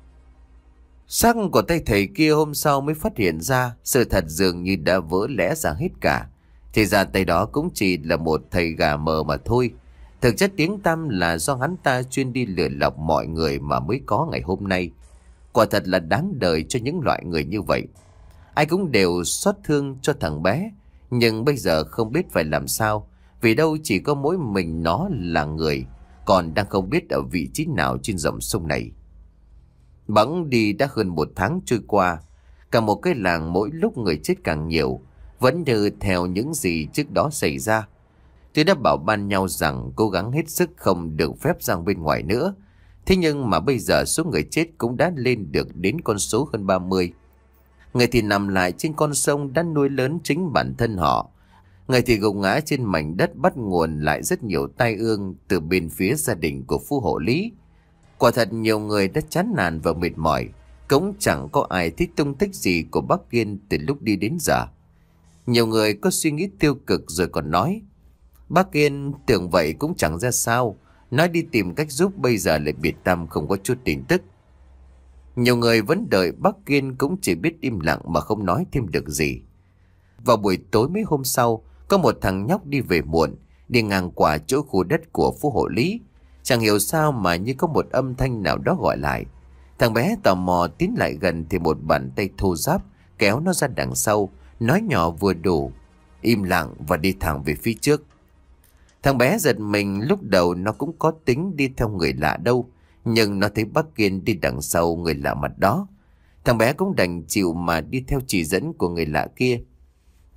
Xác của tay thầy kia hôm sau mới phát hiện ra sự thật dường như đã vỡ lẽ ra hết cả. Thì ra tay đó cũng chỉ là một thầy gà mờ mà thôi. Thực chất tiếng tăm là do hắn ta chuyên đi lừa lọc mọi người mà mới có ngày hôm nay. Quả thật là đáng đời cho những loại người như vậy. Ai cũng đều xót thương cho thằng bé, nhưng bây giờ không biết phải làm sao. Vì đâu chỉ có mỗi mình nó là người, còn đang không biết ở vị trí nào trên dòng sông này. Bẵng đi đã hơn một tháng trôi qua. Cả một cái làng mỗi lúc người chết càng nhiều, vẫn như theo những gì trước đó xảy ra. Tôi đã bảo ban nhau rằng cố gắng hết sức không được phép ra bên ngoài nữa. Thế nhưng mà bây giờ số người chết cũng đã lên được đến con số hơn ba mươi. Người thì nằm lại trên con sông đã nuôi lớn chính bản thân họ. Người thì gục ngã trên mảnh đất bắt nguồn lại rất nhiều tai ương từ bên phía gia đình của phú hộ Lý. Quả thật nhiều người đã chán nản và mệt mỏi, cũng chẳng có ai thích tung tích gì của bác Kiên từ lúc đi đến giờ. Nhiều người có suy nghĩ tiêu cực rồi còn nói: bác Kiên tưởng vậy cũng chẳng ra sao, nói đi tìm cách giúp bây giờ lại biệt tâm không có chút tin tức. Nhiều người vẫn đợi bác Kiên cũng chỉ biết im lặng mà không nói thêm được gì. Vào buổi tối mấy hôm sau, có một thằng nhóc đi về muộn, đi ngang qua chỗ khu đất của phú hộ Lý. Chẳng hiểu sao mà như có một âm thanh nào đó gọi lại. Thằng bé tò mò tiến lại gần thì một bàn tay thô ráp kéo nó ra đằng sau, nói nhỏ vừa đủ: im lặng và đi thẳng về phía trước. Thằng bé giật mình, lúc đầu nó cũng có tính đi theo người lạ đâu, nhưng nó thấy bác Kiên đi đằng sau người lạ mặt đó. Thằng bé cũng đành chịu mà đi theo chỉ dẫn của người lạ kia.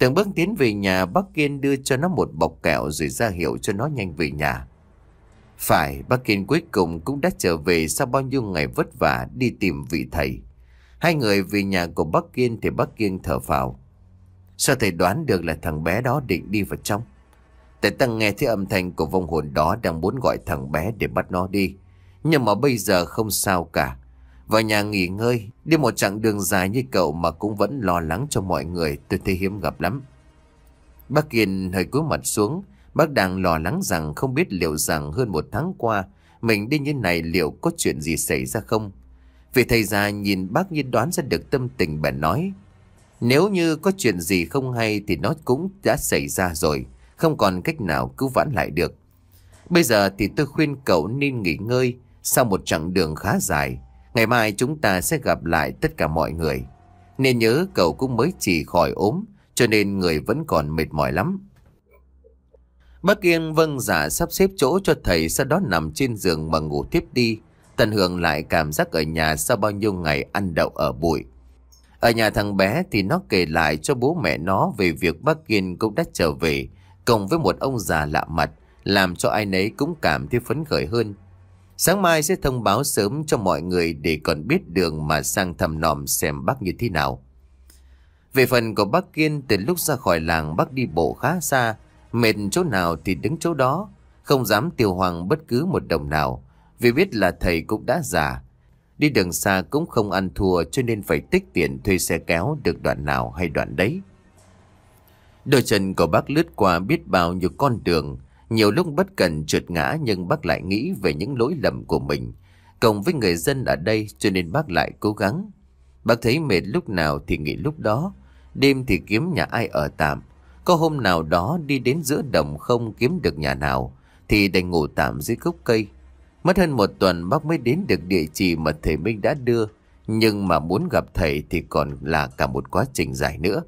Từng bước tiến về nhà, bác Kiên đưa cho nó một bọc kẹo rồi ra hiệu cho nó nhanh về nhà. Phải, bác Kiên cuối cùng cũng đã trở về sau bao nhiêu ngày vất vả đi tìm vị thầy. Hai người về nhà của bác Kiên thì bác Kiên thở phào. Sao thầy đoán được là thằng bé đó định đi vào trong? Tại ta nghe thấy âm thanh của vong hồn đó đang muốn gọi thằng bé để bắt nó đi. Nhưng mà bây giờ không sao cả. Vào nhà nghỉ ngơi, đi một chặng đường dài như cậu mà cũng vẫn lo lắng cho mọi người, tôi thấy hiếm gặp lắm. Bác Kiên hơi cúi mặt xuống, bác đang lo lắng rằng không biết liệu rằng hơn một tháng qua mình đi như này liệu có chuyện gì xảy ra không. Vì thầy già nhìn bác như đoán ra được tâm tình bèn nói. Nếu như có chuyện gì không hay thì nó cũng đã xảy ra rồi, không còn cách nào cứu vãn lại được. Bây giờ thì tôi khuyên cậu nên nghỉ ngơi sau một chặng đường khá dài. Ngày mai chúng ta sẽ gặp lại tất cả mọi người. Nên nhớ cậu cũng mới chỉ khỏi ốm, cho nên người vẫn còn mệt mỏi lắm. Bác Kiên vâng dạ sắp xếp chỗ cho thầy, sau đó nằm trên giường mà ngủ tiếp đi, tận hưởng lại cảm giác ở nhà sau bao nhiêu ngày ăn đậu ở bụi. Ở nhà thằng bé thì nó kể lại cho bố mẹ nó về việc bác Kiên cũng đã trở về, cùng với một ông già lạ mặt, làm cho ai nấy cũng cảm thấy phấn khởi hơn. Sáng mai sẽ thông báo sớm cho mọi người để còn biết đường mà sang thăm nom xem bác như thế nào. Về phần của bác Kiên, từ lúc ra khỏi làng bác đi bộ khá xa, mệt chỗ nào thì đứng chỗ đó, không dám tiêu hoang bất cứ một đồng nào, vì biết là thầy cũng đã già. Đi đường xa cũng không ăn thua, cho nên phải tích tiền thuê xe kéo được đoạn nào hay đoạn đấy. Đôi chân của bác lướt qua biết bao nhiêu con đường, nhiều lúc bất cần trượt ngã, nhưng bác lại nghĩ về những lỗi lầm của mình, cộng với người dân ở đây, cho nên bác lại cố gắng. Bác thấy mệt lúc nào thì nghỉ lúc đó, đêm thì kiếm nhà ai ở tạm. Có hôm nào đó đi đến giữa đồng không kiếm được nhà nào thì đành ngủ tạm dưới gốc cây. Mất hơn một tuần bác mới đến được địa chỉ mà thầy Minh đã đưa, nhưng mà muốn gặp thầy thì còn là cả một quá trình dài nữa.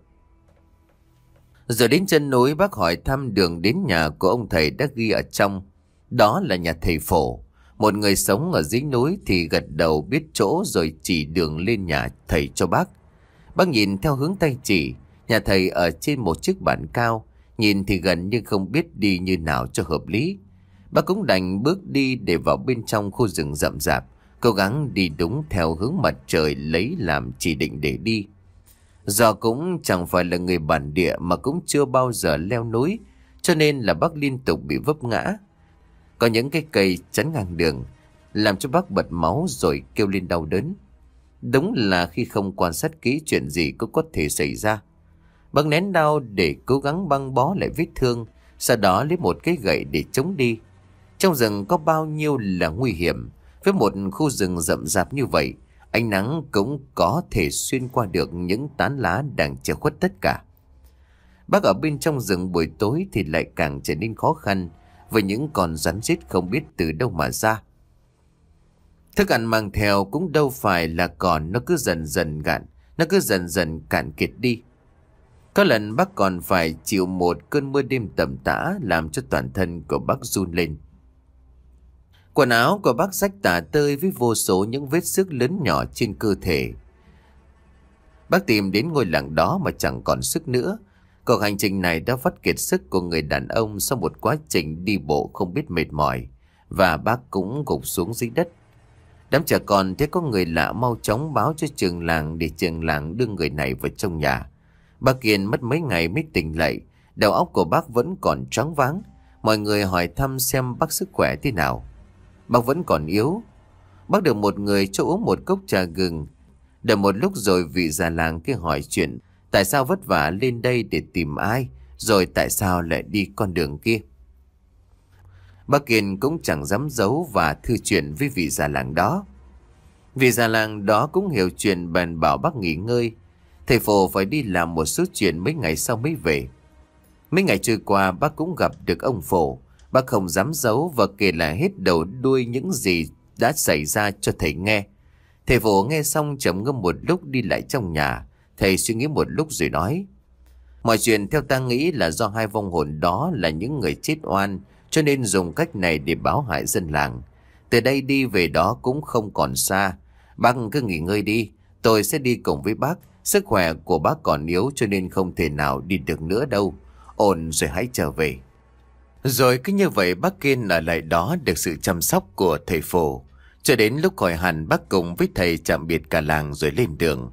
Rồi đến chân núi, bác hỏi thăm đường đến nhà của ông thầy đã ghi ở trong. Đó là nhà thầy Phổ, một người sống ở dưới núi, thì gật đầu biết chỗ rồi chỉ đường lên nhà thầy cho bác. Bác nhìn theo hướng tay chỉ, nhà thầy ở trên một chiếc bàn cao, nhìn thì gần nhưng không biết đi như nào cho hợp lý. Bác cũng đành bước đi để vào bên trong khu rừng rậm rạp, cố gắng đi đúng theo hướng mặt trời lấy làm chỉ định để đi. Do cũng chẳng phải là người bản địa mà cũng chưa bao giờ leo núi, cho nên là bác liên tục bị vấp ngã. Có những cái cây chắn ngang đường, làm cho bác bật máu rồi kêu lên đau đớn. Đúng là khi không quan sát kỹ chuyện gì cũng có thể xảy ra. Bác nén đau để cố gắng băng bó lại vết thương, sau đó lấy một cái gậy để chống đi. Trong rừng có bao nhiêu là nguy hiểm, với một khu rừng rậm rạp như vậy, ánh nắng cũng có thể xuyên qua được những tán lá đang che khuất tất cả. Bác ở bên trong rừng buổi tối thì lại càng trở nên khó khăn, với những con rắn rết không biết từ đâu mà ra. Thức ăn mang theo cũng đâu phải là còn, nó cứ dần dần gạn, nó cứ dần dần cạn kiệt đi. Có lần bác còn phải chịu một cơn mưa đêm tầm tã, làm cho toàn thân của bác run lên. Quần áo của bác rách tả tơi với vô số những vết xước lớn nhỏ trên cơ thể. Bác tìm đến ngôi làng đó mà chẳng còn sức nữa. Cuộc hành trình này đã vắt kiệt sức của người đàn ông sau một quá trình đi bộ không biết mệt mỏi, và bác cũng gục xuống dưới đất. Đám trẻ con thấy có người lạ mau chóng báo cho trường làng để trường làng đưa người này vào trong nhà. Bác Kiên mất mấy ngày mới tỉnh lại, đầu óc của bác vẫn còn choáng váng. Mọi người hỏi thăm xem bác sức khỏe thế nào. Bác vẫn còn yếu. Bác được một người cho uống một cốc trà gừng. Đợi một lúc rồi vị già làng kia hỏi chuyện tại sao vất vả lên đây để tìm ai, rồi tại sao lại đi con đường kia. Bác Kiên cũng chẳng dám giấu và thư chuyện với vị già làng đó. Vị già làng đó cũng hiểu chuyện bèn bảo bác nghỉ ngơi. Thầy Phổ phải đi làm một số chuyện mấy ngày sau mới về. Mấy ngày trôi qua bác cũng gặp được ông Phổ. Bác không dám giấu và kể lại hết đầu đuôi những gì đã xảy ra cho thầy nghe. Thầy Phổ nghe xong trầm ngâm một lúc đi lại trong nhà. Thầy suy nghĩ một lúc rồi nói: mọi chuyện theo ta nghĩ là do hai vong hồn đó là những người chết oan, cho nên dùng cách này để báo hại dân làng. Từ đây đi về đó cũng không còn xa. Bác cứ nghỉ ngơi đi, tôi sẽ đi cùng với bác, Sức khỏe của bác còn yếu cho nên không thể nào đi được nữa đâu. Ổn rồi hãy trở về. Rồi cứ như vậy bác Kiên ở lại đó được sự chăm sóc của thầy Phổ. Cho đến lúc khỏi hẳn bác cùng với thầy tạm biệt cả làng rồi lên đường.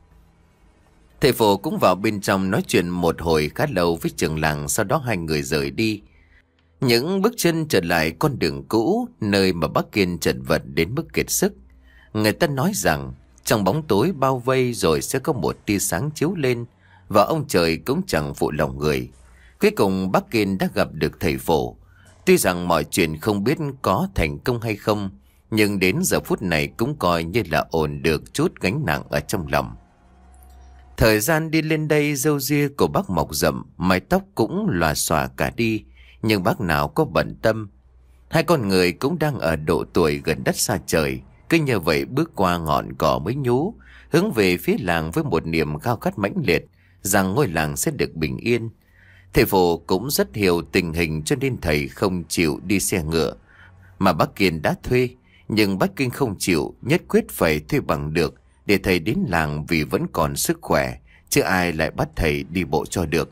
Thầy Phổ cũng vào bên trong nói chuyện một hồi khá lâu với trưởng làng, sau đó hai người rời đi. Những bước chân trở lại con đường cũ, nơi mà bác Kiên chật vật đến mức kiệt sức. Người ta nói rằng trong bóng tối bao vây rồi sẽ có một tia sáng chiếu lên, và ông trời cũng chẳng phụ lòng người. Cuối cùng bác Kiên đã gặp được thầy Phổ. Tuy rằng mọi chuyện không biết có thành công hay không, nhưng đến giờ phút này cũng coi như là ổn được chút gánh nặng ở trong lòng. Thời gian đi lên đây, râu ria của bác mọc rậm, mái tóc cũng lòa xòa cả đi, nhưng bác nào có bận tâm. Hai con người cũng đang ở độ tuổi gần đất xa trời, cứ như vậy bước qua ngọn cỏ mới nhú, hướng về phía làng với một niềm khao khát mãnh liệt rằng ngôi làng sẽ được bình yên. Thầy Phổ cũng rất hiểu tình hình cho nên thầy không chịu đi xe ngựa mà bác Kiên đã thuê, nhưng bác Kiên không chịu, nhất quyết phải thuê bằng được để thầy đến làng vì vẫn còn sức khỏe, chứ ai lại bắt thầy đi bộ cho được.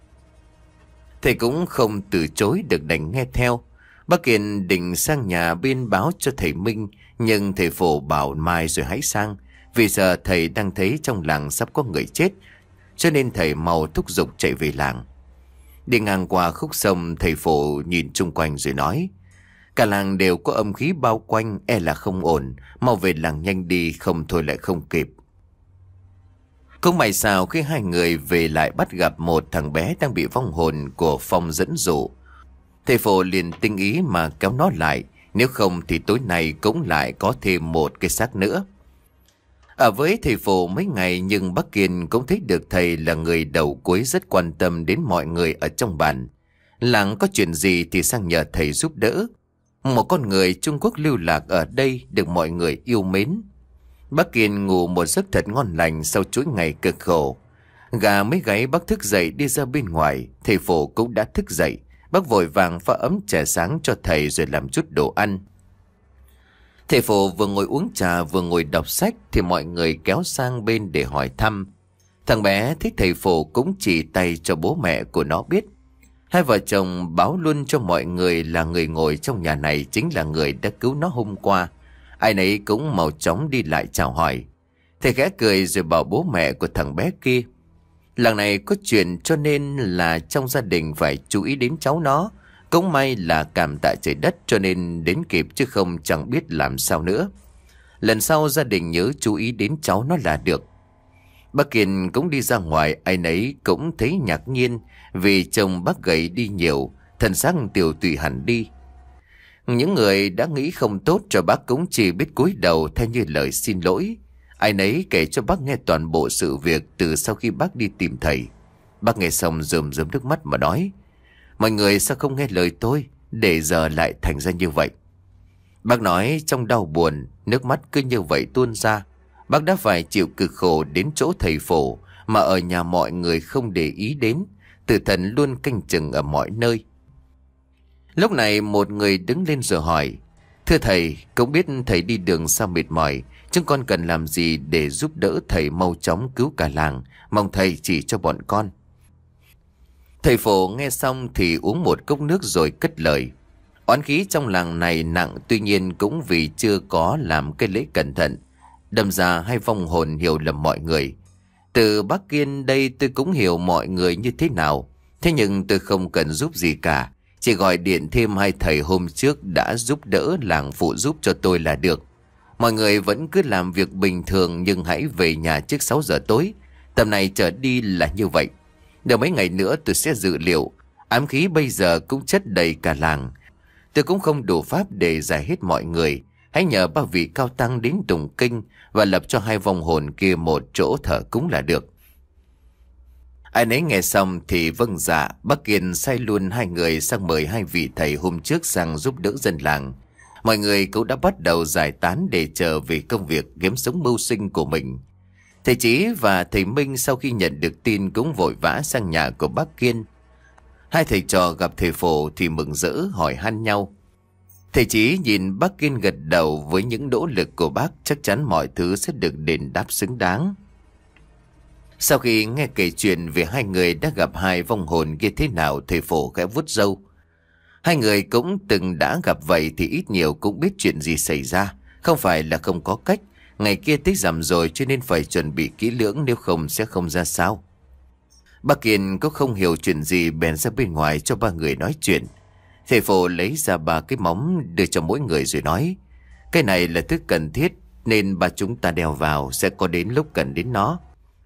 Thầy cũng không từ chối được đành nghe theo. Bác Kiên định sang nhà bên báo cho thầy Minh, nhưng thầy Phổ bảo mai rồi hãy sang, vì giờ thầy đang thấy trong làng sắp có người chết, cho nên thầy mau thúc giục chạy về làng. Đi ngang qua khúc sông, thầy Phổ nhìn chung quanh rồi nói: cả làng đều có âm khí bao quanh, e là không ổn, mau về làng nhanh đi, không thôi lại không kịp. Cũng may sao khi hai người về lại bắt gặp một thằng bé đang bị vong hồn của Phong dẫn dụ. Thầy Phổ liền tinh ý mà kéo nó lại, nếu không thì tối nay cũng lại có thêm một cái xác nữa. Ở với thầy Phổ mấy ngày, nhưng bác Kiên cũng thấy được thầy là người đầu cuối rất quan tâm đến mọi người ở trong bản. Làng có chuyện gì thì sang nhờ thầy giúp đỡ. Một con người Trung Quốc lưu lạc ở đây được mọi người yêu mến. Bác Kiên ngủ một giấc thật ngon lành sau chuỗi ngày cực khổ. Gà mới gáy bác thức dậy đi ra bên ngoài, thầy Phổ cũng đã thức dậy. Bác vội vàng pha ấm trà sáng cho thầy rồi làm chút đồ ăn. Thầy Phổ vừa ngồi uống trà vừa ngồi đọc sách thì mọi người kéo sang bên để hỏi thăm. Thằng bé thích thầy Phổ cũng chỉ tay cho bố mẹ của nó biết. Hai vợ chồng báo luôn cho mọi người là người ngồi trong nhà này chính là người đã cứu nó hôm qua. Ai nấy cũng mau chóng đi lại chào hỏi. Thầy khẽ cười rồi bảo bố mẹ của thằng bé kia: làng này có chuyện cho nên là trong gia đình phải chú ý đến cháu nó. Cũng may là cảm tạ trời đất cho nên đến kịp, chứ không chẳng biết làm sao nữa. Lần sau gia đình nhớ chú ý đến cháu nó là được. Bác Kiên cũng đi ra ngoài, ai nấy cũng thấy ngạc nhiên vì chồng bác gầy đi nhiều, thân xác tiều tụy hẳn đi. Những người đã nghĩ không tốt cho bác cũng chỉ biết cúi đầu theo như lời xin lỗi. Ai nấy kể cho bác nghe toàn bộ sự việc từ sau khi bác đi tìm thầy. Bác nghe xong rơm rớm nước mắt mà nói: mọi người sao không nghe lời tôi, để giờ lại thành ra như vậy. Bác nói trong đau buồn, nước mắt cứ như vậy tuôn ra. Bác đã phải chịu cực khổ đến chỗ thầy Phổ mà ở nhà mọi người không để ý đến. Tử thần luôn canh chừng ở mọi nơi. Lúc này một người đứng lên rồi hỏi: thưa thầy, cũng biết thầy đi đường xa mệt mỏi, chúng con cần làm gì để giúp đỡ thầy mau chóng cứu cả làng, mong thầy chỉ cho bọn con. Thầy Phổ nghe xong thì uống một cốc nước rồi cất lời: oán khí trong làng này nặng, tuy nhiên cũng vì chưa có làm cái lễ cẩn thận, đâm ra hai vong hồn hiểu lầm mọi người. Từ bác Kiên đây tôi cũng hiểu mọi người như thế nào, thế nhưng tôi không cần giúp gì cả, chỉ gọi điện thêm hai thầy hôm trước đã giúp đỡ làng phụ giúp cho tôi là được. Mọi người vẫn cứ làm việc bình thường, nhưng hãy về nhà trước sáu giờ tối, tầm này trở đi là như vậy. Đợi mấy ngày nữa tôi sẽ dự liệu. Ám khí bây giờ cũng chất đầy cả làng. Tôi cũng không đủ pháp để giải hết mọi người. Hãy nhờ ba vị cao tăng đến tụng kinh và lập cho hai vong hồn kia một chỗ thờ cúng là được. Ai nấy nghe xong thì vâng dạ. Bác Kiên sai luôn hai người sang mời hai vị thầy hôm trước sang giúp đỡ dân làng. Mọi người cũng đã bắt đầu giải tán để chờ về công việc kiếm sống mưu sinh của mình. Thầy Chí và thầy Minh sau khi nhận được tin cũng vội vã sang nhà của bác Kiên. Hai thầy trò gặp thầy Phổ thì mừng rỡ hỏi han nhau. Thầy Chí nhìn bác Kiên gật đầu, với những nỗ lực của bác chắc chắn mọi thứ sẽ được đền đáp xứng đáng. Sau khi nghe kể chuyện về hai người đã gặp hai vong hồn kia thế nào, thầy phổ khẽ vuốt râu. Hai người cũng từng đã gặp vậy thì ít nhiều cũng biết chuyện gì xảy ra. Không phải là không có cách. Ngày kia tới rằm rồi cho nên phải chuẩn bị kỹ lưỡng, nếu không sẽ không ra sao. Bác Kiên có không hiểu chuyện gì bèn ra bên ngoài cho ba người nói chuyện. Thầy phổ lấy ra ba cái móng đưa cho mỗi người rồi nói: cái này là thứ cần thiết nên ba chúng ta đeo vào, sẽ có đến lúc cần đến nó.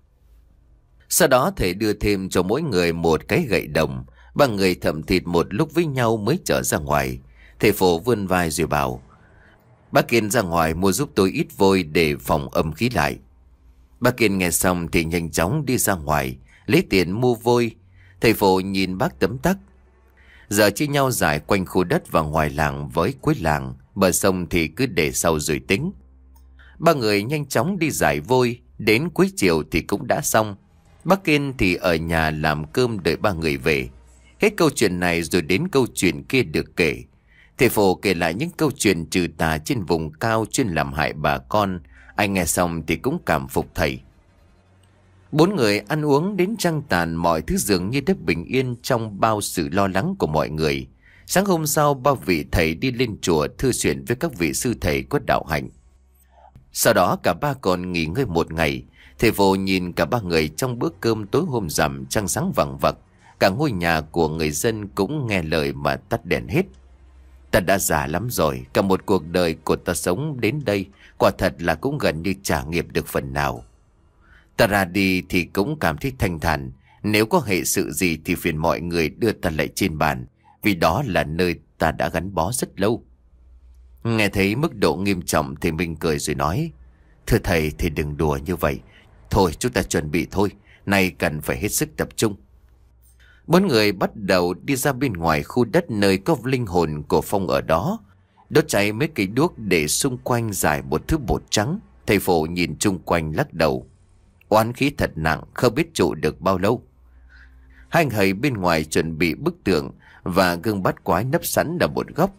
Sau đó thầy đưa thêm cho mỗi người một cái gậy đồng. Ba người thậm thịt một lúc với nhau mới trở ra ngoài. Thầy phổ vươn vai rồi bảo: bác Kiên ra ngoài mua giúp tôi ít vôi để phòng âm khí lại. Bác Kiên nghe xong thì nhanh chóng đi ra ngoài lấy tiền mua vôi. Thầy phổ nhìn bác tấm tắc. Giờ chia nhau giải quanh khu đất và ngoài làng với cuối làng. Bờ sông thì cứ để sau rồi tính. Ba người nhanh chóng đi giải vôi. Đến cuối chiều thì cũng đã xong. Bác Kiên thì ở nhà làm cơm đợi ba người về. Hết câu chuyện này rồi đến câu chuyện kia được kể. Thầy phổ kể lại những câu chuyện trừ tà trên vùng cao chuyên làm hại bà con. Anh nghe xong thì cũng cảm phục thầy. Bốn người ăn uống đến trăng tàn, mọi thứ dường như đất bình yên trong bao sự lo lắng của mọi người. Sáng hôm sau, ba vị thầy đi lên chùa thư chuyện với các vị sư thầy có đạo hạnh. Sau đó cả ba còn nghỉ ngơi một ngày. Thầy phổ nhìn cả ba người trong bữa cơm tối hôm rằm trăng sáng vằng vặc. Cả ngôi nhà của người dân cũng nghe lời mà tắt đèn hết. Ta đã già lắm rồi, cả một cuộc đời của ta sống đến đây, quả thật là cũng gần như trả nghiệp được phần nào. Ta ra đi thì cũng cảm thấy thanh thản. Nếu có hệ sự gì thì phiền mọi người đưa ta lại trên bàn, vì đó là nơi ta đã gắn bó rất lâu. Nghe thấy mức độ nghiêm trọng thì Minh cười rồi nói: thưa thầy thì đừng đùa như vậy. Thôi chúng ta chuẩn bị thôi, nay cần phải hết sức tập trung. Bốn người bắt đầu đi ra bên ngoài khu đất nơi có linh hồn của Phong ở đó. Đốt cháy mấy cây đuốc để xung quanh rải một thứ bột trắng. Thầy phổ nhìn chung quanh lắc đầu: oán khí thật nặng, không biết trụ được bao lâu. Hai người bên ngoài chuẩn bị bức tượng và gương bát quái nấp sẵn ở một góc.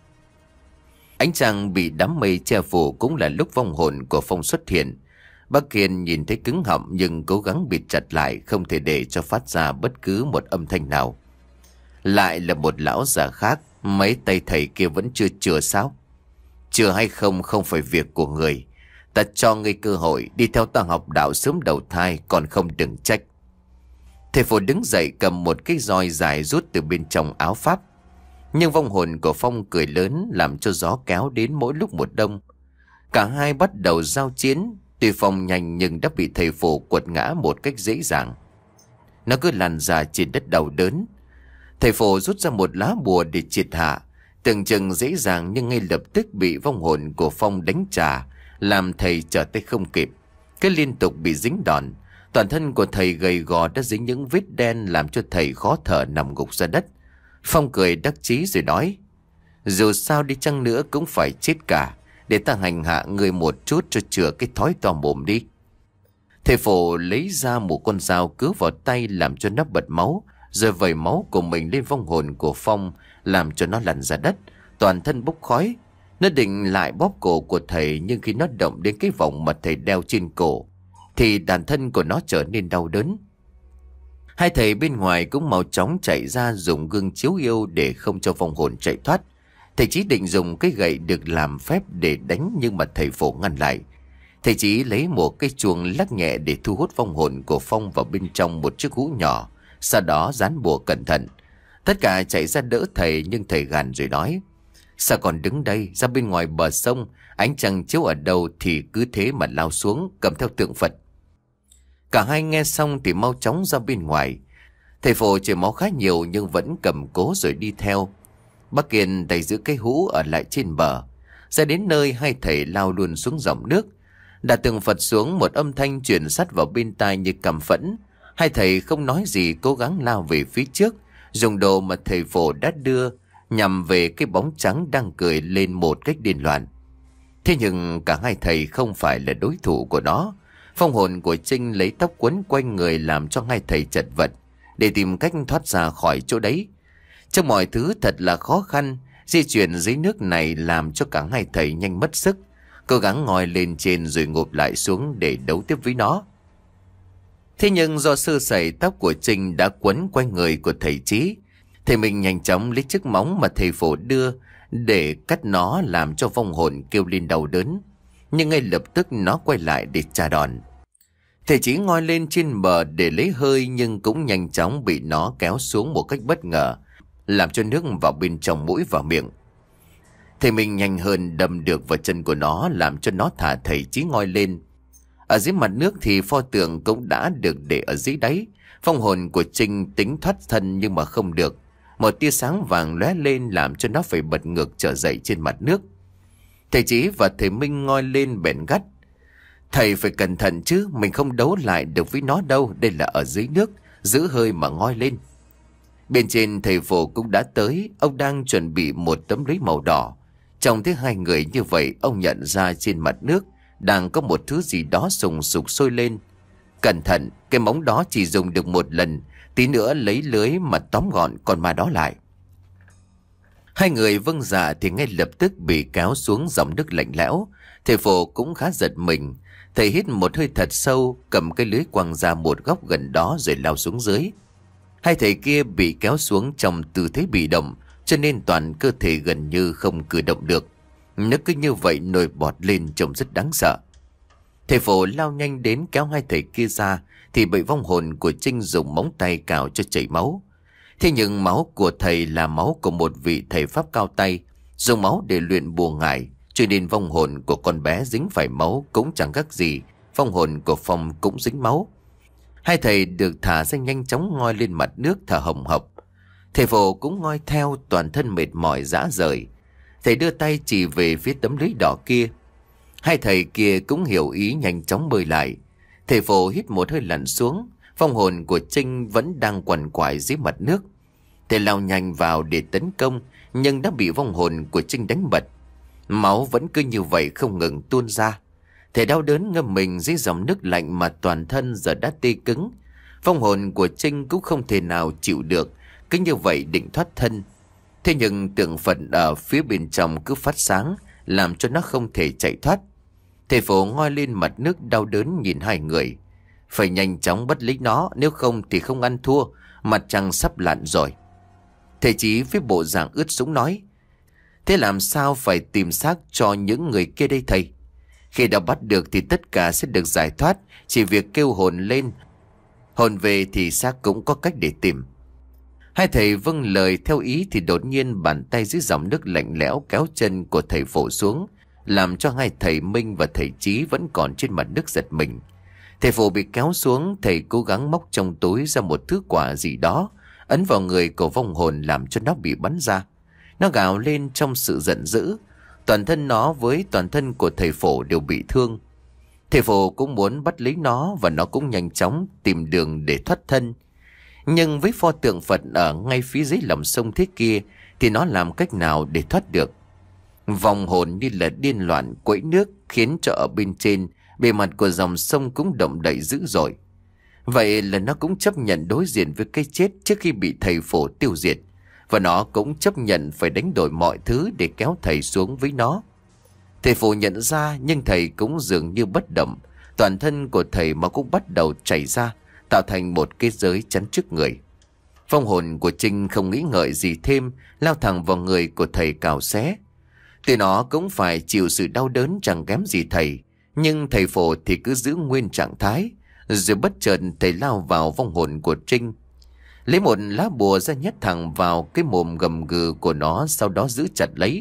Ánh trăng bị đám mây che phủ cũng là lúc vong hồn của Phong xuất hiện. Bác Kiên nhìn thấy cứng họng nhưng cố gắng bịt chặt lại, không thể để cho phát ra bất cứ một âm thanh nào. Lại là một lão già khác, mấy tay thầy kia vẫn chưa chừa sao? Chừa hay không không phải việc của người. Ta cho ngươi cơ hội đi theo ta học đạo sớm đầu thai, còn không đừng trách. Thầy phổ đứng dậy cầm một cái roi dài rút từ bên trong áo pháp. Nhưng vong hồn của Phong cười lớn làm cho gió kéo đến mỗi lúc một đông. Cả hai bắt đầu giao chiến. Tuy Phong nhanh nhưng đã bị thầy phổ quật ngã một cách dễ dàng. Nó cứ lăn ra trên đất đau đớn. Thầy phổ rút ra một lá bùa để triệt hạ. Tưởng chừng dễ dàng nhưng ngay lập tức bị vong hồn của Phong đánh trả, làm thầy trở tay không kịp. Cứ liên tục bị dính đòn. Toàn thân của thầy gầy gò đã dính những vết đen làm cho thầy khó thở nằm gục ra đất. Phong cười đắc chí rồi nói: dù sao đi chăng nữa cũng phải chết cả. Để ta hành hạ người một chút cho chữa cái thói to mồm đi. Thầy phổ lấy ra một con dao cứa vào tay làm cho nó bật máu, rồi vẩy máu của mình lên vong hồn của Phong làm cho nó lăn ra đất, toàn thân bốc khói. Nó định lại bóp cổ của thầy, nhưng khi nó động đến cái vòng mà thầy đeo trên cổ thì đàn thân của nó trở nên đau đớn. Hai thầy bên ngoài cũng mau chóng chạy ra dùng gương chiếu yêu để không cho vong hồn chạy thoát. Thầy Chí định dùng cái gậy được làm phép để đánh, nhưng mà thầy phổ ngăn lại. Thầy Chí lấy một cái chuông lắc nhẹ để thu hút vong hồn của Phong vào bên trong một chiếc hũ nhỏ, sau đó dán bùa cẩn thận. Tất cả chạy ra đỡ thầy, nhưng thầy gàn rồi nói: sao còn đứng đây, ra bên ngoài bờ sông, ánh trăng chiếu ở đâu thì cứ thế mà lao xuống, cầm theo tượng Phật. Cả hai nghe xong thì mau chóng ra bên ngoài. Thầy phổ chảy máu khá nhiều nhưng vẫn cầm cố rồi đi theo. Bác Kiên đẩy giữ cái hũ ở lại trên bờ. Ra đến nơi hai thầy lao luôn xuống dòng nước. Đặt tượng Phật xuống, một âm thanh truyền sắt vào bên tai như căm phẫn. Hai thầy không nói gì, cố gắng lao về phía trước, dùng đồ mà thầy phổ đã đưa nhằm về cái bóng trắng đang cười lên một cách điên loạn. Thế nhưng cả hai thầy không phải là đối thủ của nó. Phong hồn của Trinh lấy tóc quấn quanh người làm cho hai thầy chật vật để tìm cách thoát ra khỏi chỗ đấy. Trong mọi thứ thật là khó khăn, di chuyển dưới nước này làm cho cả hai thầy nhanh mất sức, cố gắng ngoi lên trên rồi ngụp lại xuống để đấu tiếp với nó. Thế Thế nhưng do sơ sẩy, tóc của Trinh đã quấn quanh người của thầy Chí. Thầy mình nhanh chóng lấy chiếc móng mà thầy phổ đưa để cắt nó, làm cho vong hồn kêu lên đau đớn. Nhưng ngay lập tức nó quay lại để trả đòn. Thầy Chí ngoi lên trên bờ để lấy hơi, nhưng cũng nhanh chóng bị nó kéo xuống một cách bất ngờ, làm cho nước vào bên trong mũi và miệng. Thầy mình nhanh hơn đâm được vào chân của nó, làm cho nó thả thầy Chí ngoi lên. Ở dưới mặt nước thì pho tượng cũng đã được để ở dưới đáy. Vong hồn của Trinh tính thoát thân nhưng mà không được. Một tia sáng vàng lóe lên làm cho nó phải bật ngược trở dậy trên mặt nước. Thầy Chí và thầy Minh ngoi lên bèn gắt: "Thầy phải cẩn thận chứ, mình không đấu lại được với nó đâu, đây là ở dưới nước, giữ hơi mà ngoi lên." Bên trên thầy phổ cũng đã tới, ông đang chuẩn bị một tấm lưới màu đỏ. Trông thấy hai người như vậy, ông nhận ra trên mặt nước đang có một thứ gì đó sùng sục sôi lên. "Cẩn thận, cái móng đó chỉ dùng được một lần, tí nữa lấy lưới mà tóm gọn con ma đó lại." Hai người vâng dạ thì ngay lập tức bị kéo xuống dòng nước lạnh lẽo. Thầy phổ cũng khá giật mình. Thầy hít một hơi thật sâu, cầm cái lưới quăng ra một góc gần đó rồi lao xuống dưới. Hai thầy kia bị kéo xuống trong tư thế bị động, cho nên toàn cơ thể gần như không cử động được. Nó cứ như vậy nổi bọt lên trông rất đáng sợ. Thầy phổ lao nhanh đến kéo hai thầy kia ra thì bị vong hồn của Trinh dùng móng tay cào cho chảy máu. Thế nhưng máu của thầy là máu của một vị thầy pháp cao tay, dùng máu để luyện bùa ngải, cho nên vong hồn của con bé dính phải máu cũng chẳng khác gì vong hồn của Phong cũng dính máu. Hai thầy được thả ra nhanh chóng ngoi lên mặt nước thở hồng hộc. Thầy phổ cũng ngoi theo, toàn thân mệt mỏi rã rời. Thầy đưa tay chỉ về phía tấm lưới đỏ kia. Hai thầy kia cũng hiểu ý, nhanh chóng bơi lại. Thầy phổ hít một hơi lặn xuống. Vong hồn của Trinh vẫn đang quằn quại dưới mặt nước. Thầy lao nhanh vào để tấn công, nhưng đã bị vong hồn của Trinh đánh bật. Máu vẫn cứ như vậy không ngừng tuôn ra. Thầy đau đớn ngâm mình dưới dòng nước lạnh mà toàn thân giờ đã tê cứng. Vong hồn của Trinh cũng không thể nào chịu được, cứ như vậy định thoát thân. Thế nhưng tượng Phật ở phía bên trong cứ phát sáng, làm cho nó không thể chạy thoát. Thầy phổ ngoi lên mặt nước đau đớn nhìn hai người. Phải nhanh chóng bắt lấy nó, nếu không thì không ăn thua, mặt trăng sắp lặn rồi. Thầy Chí với bộ dạng ướt sũng nói: "Thế làm sao phải tìm xác cho những người kia đây thầy? Khi đã bắt được thì tất cả sẽ được giải thoát, chỉ việc kêu hồn lên. Hồn về thì xác cũng có cách để tìm." Hai thầy vâng lời theo ý thì đột nhiên bàn tay dưới dòng nước lạnh lẽo kéo chân của thầy phổ xuống, làm cho hai thầy Minh và thầy Chí vẫn còn trên mặt nước giật mình. Thầy phổ bị kéo xuống, thầy cố gắng móc trong túi ra một thứ quả gì đó, ấn vào người của vong hồn làm cho nó bị bắn ra. Nó gào lên trong sự giận dữ. Toàn thân nó với toàn thân của thầy phổ đều bị thương. Thầy phổ cũng muốn bắt lấy nó và nó cũng nhanh chóng tìm đường để thoát thân. Nhưng với pho tượng Phật ở ngay phía dưới lòng sông thế kia thì nó làm cách nào để thoát được? Vong hồn như là điên loạn quẫy nước, khiến cho ở bên trên bề mặt của dòng sông cũng động đậy dữ dội. Vậy là nó cũng chấp nhận đối diện với cái chết trước khi bị thầy phổ tiêu diệt. Và nó cũng chấp nhận phải đánh đổi mọi thứ để kéo thầy xuống với nó. Thầy phổ nhận ra, nhưng thầy cũng dường như bất động. Toàn thân của thầy mà cũng bắt đầu chảy ra, tạo thành một cái giới chắn trước người. Vong hồn của Trinh không nghĩ ngợi gì thêm, lao thẳng vào người của thầy cào xé. Tuy nó cũng phải chịu sự đau đớn chẳng kém gì thầy, nhưng thầy phổ thì cứ giữ nguyên trạng thái. Rồi bất chợt thầy lao vào vong hồn của Trinh, lấy một lá bùa ra nhét thẳng vào cái mồm gầm gừ của nó, sau đó giữ chặt lấy.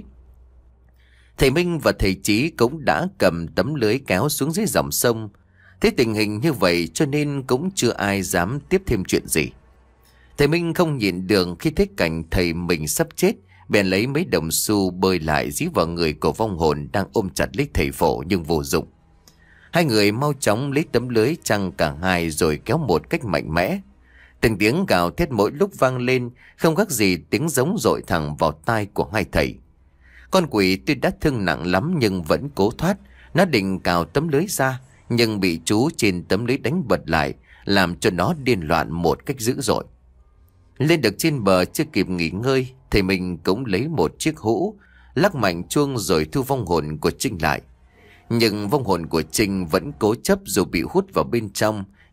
Thầy Minh và thầy Chí cũng đã cầm tấm lưới kéo xuống dưới dòng sông. Thế tình hình như vậy cho nên cũng chưa ai dám tiếp thêm chuyện gì. Thầy Minh không nhịn được khi thấy cảnh thầy mình sắp chết, bèn lấy mấy đồng xu bơi lại dí vào người của vong hồn đang ôm chặt lấy thầy phổ nhưng vô dụng. Hai người mau chóng lấy tấm lưới chằng cả hai rồi kéo một cách mạnh mẽ. Từng tiếng gào thét mỗi lúc vang lên, không khác gì tiếng giống dội thẳng vào tai của hai thầy. Con quỷ tuy đã thương nặng lắm nhưng vẫn cố thoát. Nó định cào tấm lưới ra, nhưng bị chú trên tấm lưới đánh bật lại, làm cho nó điên loạn một cách dữ dội. Lên được trên bờ chưa kịp nghỉ ngơi, thầy mình cũng lấy một chiếc hũ, lắc mạnh chuông rồi thu vong hồn của Trinh lại. Nhưng vong hồn của Trinh vẫn cố chấp, dù bị hút vào bên trong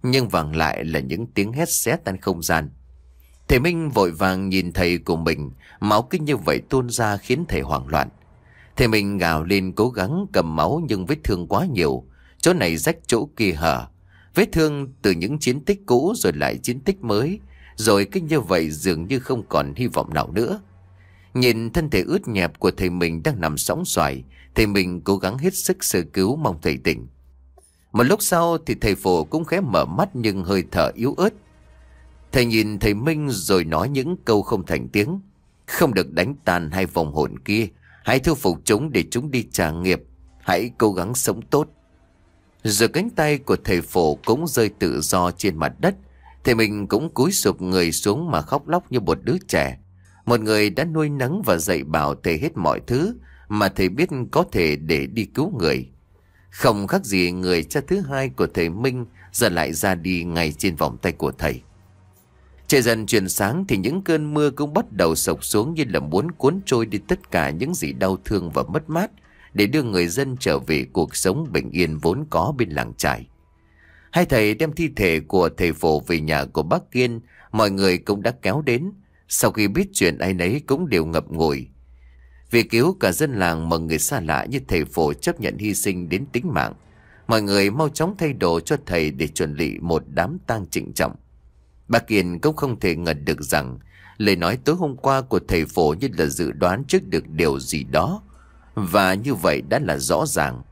nhưng vẳng lại là những tiếng hét xé tan không gian. Thầy Minh vội vàng nhìn thầy của mình, máu cứ như vậy tuôn ra khiến thầy hoảng loạn. Thầy Minh gào lên cố gắng cầm máu nhưng vết thương quá nhiều, chỗ này rách chỗ kia hở. Vết thương từ những chiến tích cũ rồi lại chiến tích mới, rồi cứ như vậy dường như không còn hy vọng nào nữa. Nhìn thân thể ướt nhẹp của thầy mình đang nằm sóng xoài, thầy mình cố gắng hết sức sơ cứu mong thầy tỉnh. Một lúc sau thì thầy Phổ cũng khẽ mở mắt nhưng hơi thở yếu ớt. Thầy nhìn thầy Minh rồi nói những câu không thành tiếng. Không được đánh tan hai vong hồn kia, hãy thu phục chúng để chúng đi trả nghiệp, hãy cố gắng sống tốt. Rồi cánh tay của thầy Phổ cũng rơi tự do trên mặt đất. Thầy mình cũng cúi sụp người xuống mà khóc lóc như một đứa trẻ. Một người đã nuôi nấng và dạy bảo thầy hết mọi thứ mà thầy biết có thể để đi cứu người. Không khác gì người cha thứ hai của thầy Minh giờ lại ra đi ngay trên vòng tay của thầy. Trời dần chuyển sáng thì những cơn mưa cũng bắt đầu sộc xuống như là muốn cuốn trôi đi tất cả những gì đau thương và mất mát để đưa người dân trở về cuộc sống bình yên vốn có bên làng trài. Hai thầy đem thi thể của thầy Phổ về nhà của bác Kiên, mọi người cũng đã kéo đến. Sau khi biết chuyện ai nấy cũng đều ngập ngùi. Vì cứu cả dân làng mà người xa lạ như thầy Phổ chấp nhận hy sinh đến tính mạng. Mọi người mau chóng thay đồ cho thầy để chuẩn bị một đám tang trịnh trọng. Bác Kiên cũng không thể ngờ được rằng lời nói tối hôm qua của thầy Phổ như là dự đoán trước được điều gì đó. Và như vậy đã là rõ ràng.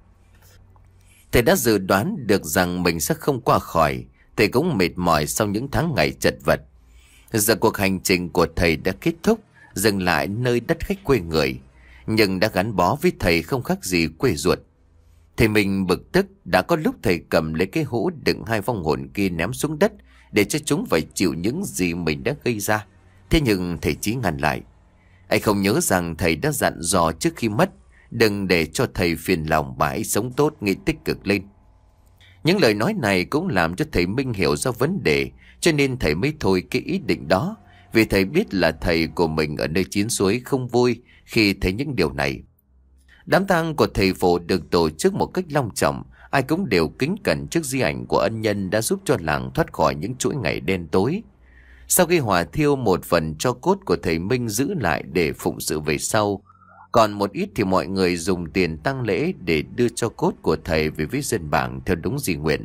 Thầy đã dự đoán được rằng mình sẽ không qua khỏi. Thầy cũng mệt mỏi sau những tháng ngày chật vật. Giờ cuộc hành trình của thầy đã kết thúc, dừng lại nơi đất khách quê người, nhưng đã gắn bó với thầy không khác gì quê ruột. Thầy mình bực tức, đã có lúc thầy cầm lấy cái hũ đựng hai vong hồn kia ném xuống đất để cho chúng phải chịu những gì mình đã gây ra. Thế nhưng thầy Chí ngăn lại. Anh không nhớ rằng thầy đã dặn dò trước khi mất, đừng để cho thầy phiền lòng mà hãy sống tốt, nghĩ tích cực lên. Những lời nói này cũng làm cho thầy Minh hiểu ra vấn đề, cho nên thầy mới thôi cái ý định đó. Vì thầy biết là thầy của mình ở nơi chín suối không vui khi thấy những điều này. Đám tang của thầy Phổ được tổ chức một cách long trọng. Ai cũng đều kính cẩn trước di ảnh của ân nhân đã giúp cho làng thoát khỏi những chuỗi ngày đen tối. Sau khi hỏa thiêu, một phần tro cốt của thầy Minh giữ lại để phụng sự về sau. Còn một ít thì mọi người dùng tiền tang lễ để đưa cho cốt của thầy về với dân bản theo đúng di nguyện.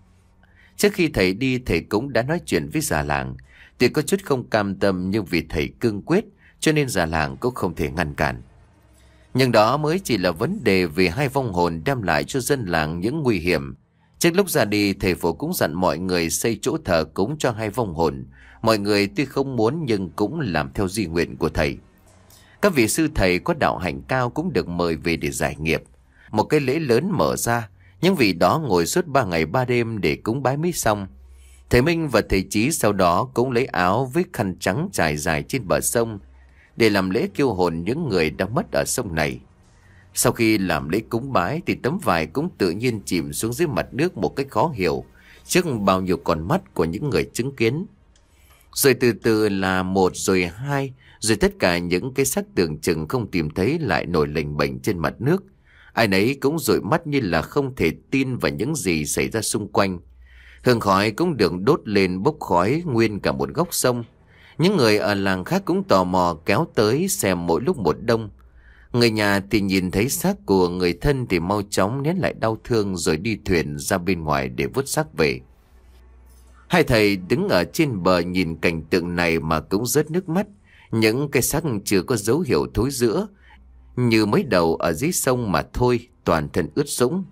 Trước khi thầy đi, thầy cũng đã nói chuyện với già làng. Tuy có chút không cam tâm nhưng vì thầy cương quyết cho nên già làng cũng không thể ngăn cản. Nhưng đó mới chỉ là vấn đề vì hai vong hồn đem lại cho dân làng những nguy hiểm. Trước lúc ra đi, thầy Phổ cũng dặn mọi người xây chỗ thờ cúng cho hai vong hồn. Mọi người tuy không muốn nhưng cũng làm theo di nguyện của thầy. Các vị sư thầy có đạo hạnh cao cũng được mời về để giải nghiệp. Một cái lễ lớn mở ra, những vị đó ngồi suốt ba ngày ba đêm để cúng bái mới xong. Thầy Minh và thầy Chí sau đó cũng lấy áo với khăn trắng trải dài trên bờ sông để làm lễ kêu hồn những người đã mất ở sông này. Sau khi làm lễ cúng bái thì tấm vải cũng tự nhiên chìm xuống dưới mặt nước một cách khó hiểu trước bao nhiêu con mắt của những người chứng kiến. Rồi từ từ là một rồi hai, rồi tất cả những cái xác tưởng chừng không tìm thấy lại nổi lềnh bềnh trên mặt nước. Ai nấy cũng dụi mắt như là không thể tin vào những gì xảy ra xung quanh. Hương khói cũng được đốt lên bốc khói nguyên cả một góc sông. Những người ở làng khác cũng tò mò kéo tới xem mỗi lúc một đông. Người nhà thì nhìn thấy xác của người thân thì mau chóng nén lại đau thương rồi đi thuyền ra bên ngoài để vớt xác về. Hai thầy đứng ở trên bờ nhìn cảnh tượng này mà cũng rớt nước mắt. Những cái xác chưa có dấu hiệu thối rữa, như mới đầu ở dưới sông mà thôi, toàn thân ướt sũng.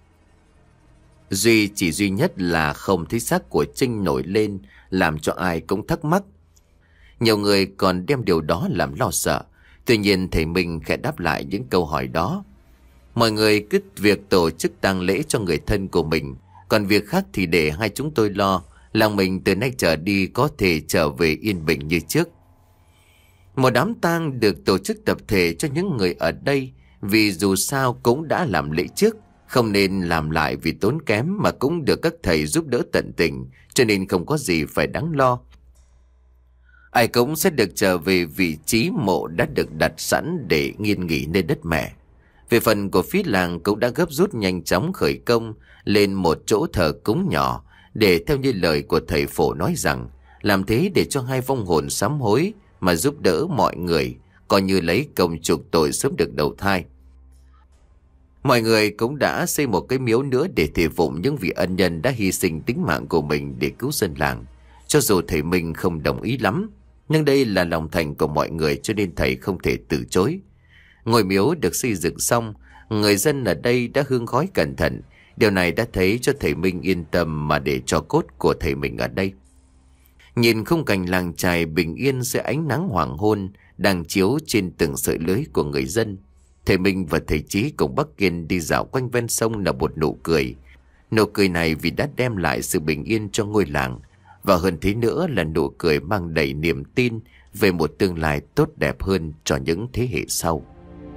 Duy chỉ duy nhất là không thấy xác của Trinh nổi lên, làm cho ai cũng thắc mắc. Nhiều người còn đem điều đó làm lo sợ. Tuy nhiên thầy Minh khẽ đáp lại những câu hỏi đó. Mọi người cứ việc tổ chức tang lễ cho người thân của mình, còn việc khác thì để hai chúng tôi lo. Làng mình từ nay trở đi có thể trở về yên bình như trước. Một đám tang được tổ chức tập thể cho những người ở đây, vì dù sao cũng đã làm lễ trước, không nên làm lại vì tốn kém, mà cũng được các thầy giúp đỡ tận tình, cho nên không có gì phải đáng lo. Ai cũng sẽ được trở về vị trí mộ đã được đặt sẵn để nghiêng nghỉ nơi đất mẹ. Về phần của phía làng cũng đã gấp rút nhanh chóng khởi công lên một chỗ thờ cúng nhỏ Để theo như lời của thầy Phổ nói rằng, làm thế để cho hai vong hồn sám hối mà giúp đỡ mọi người, coi như lấy công chuộc tội sớm được đầu thai. Mọi người cũng đã xây một cái miếu nữa để thờ phụng những vị ân nhân đã hy sinh tính mạng của mình để cứu dân làng. Cho dù thầy Minh không đồng ý lắm, nhưng đây là lòng thành của mọi người cho nên thầy không thể từ chối. Ngôi miếu được xây dựng xong, người dân ở đây đã hương khói cẩn thận. Điều này đã thấy cho thầy Minh yên tâm mà để cho cốt của thầy mình ở đây. Nhìn khung cảnh làng chài bình yên dưới ánh nắng hoàng hôn đang chiếu trên từng sợi lưới của người dân, thầy Minh và thầy Chí cùng bác Kiên đi dạo quanh ven sông là một nụ cười. Nụ cười này vì đã đem lại sự bình yên cho ngôi làng, và hơn thế nữa là nụ cười mang đầy niềm tin về một tương lai tốt đẹp hơn cho những thế hệ sau.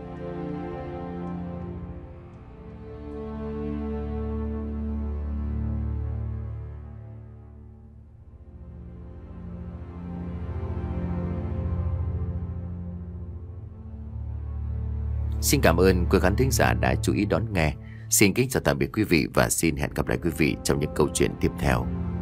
Xin cảm ơn quý khán thính giả đã chú ý đón nghe. Xin kính chào tạm biệt quý vị và xin hẹn gặp lại quý vị trong những câu chuyện tiếp theo.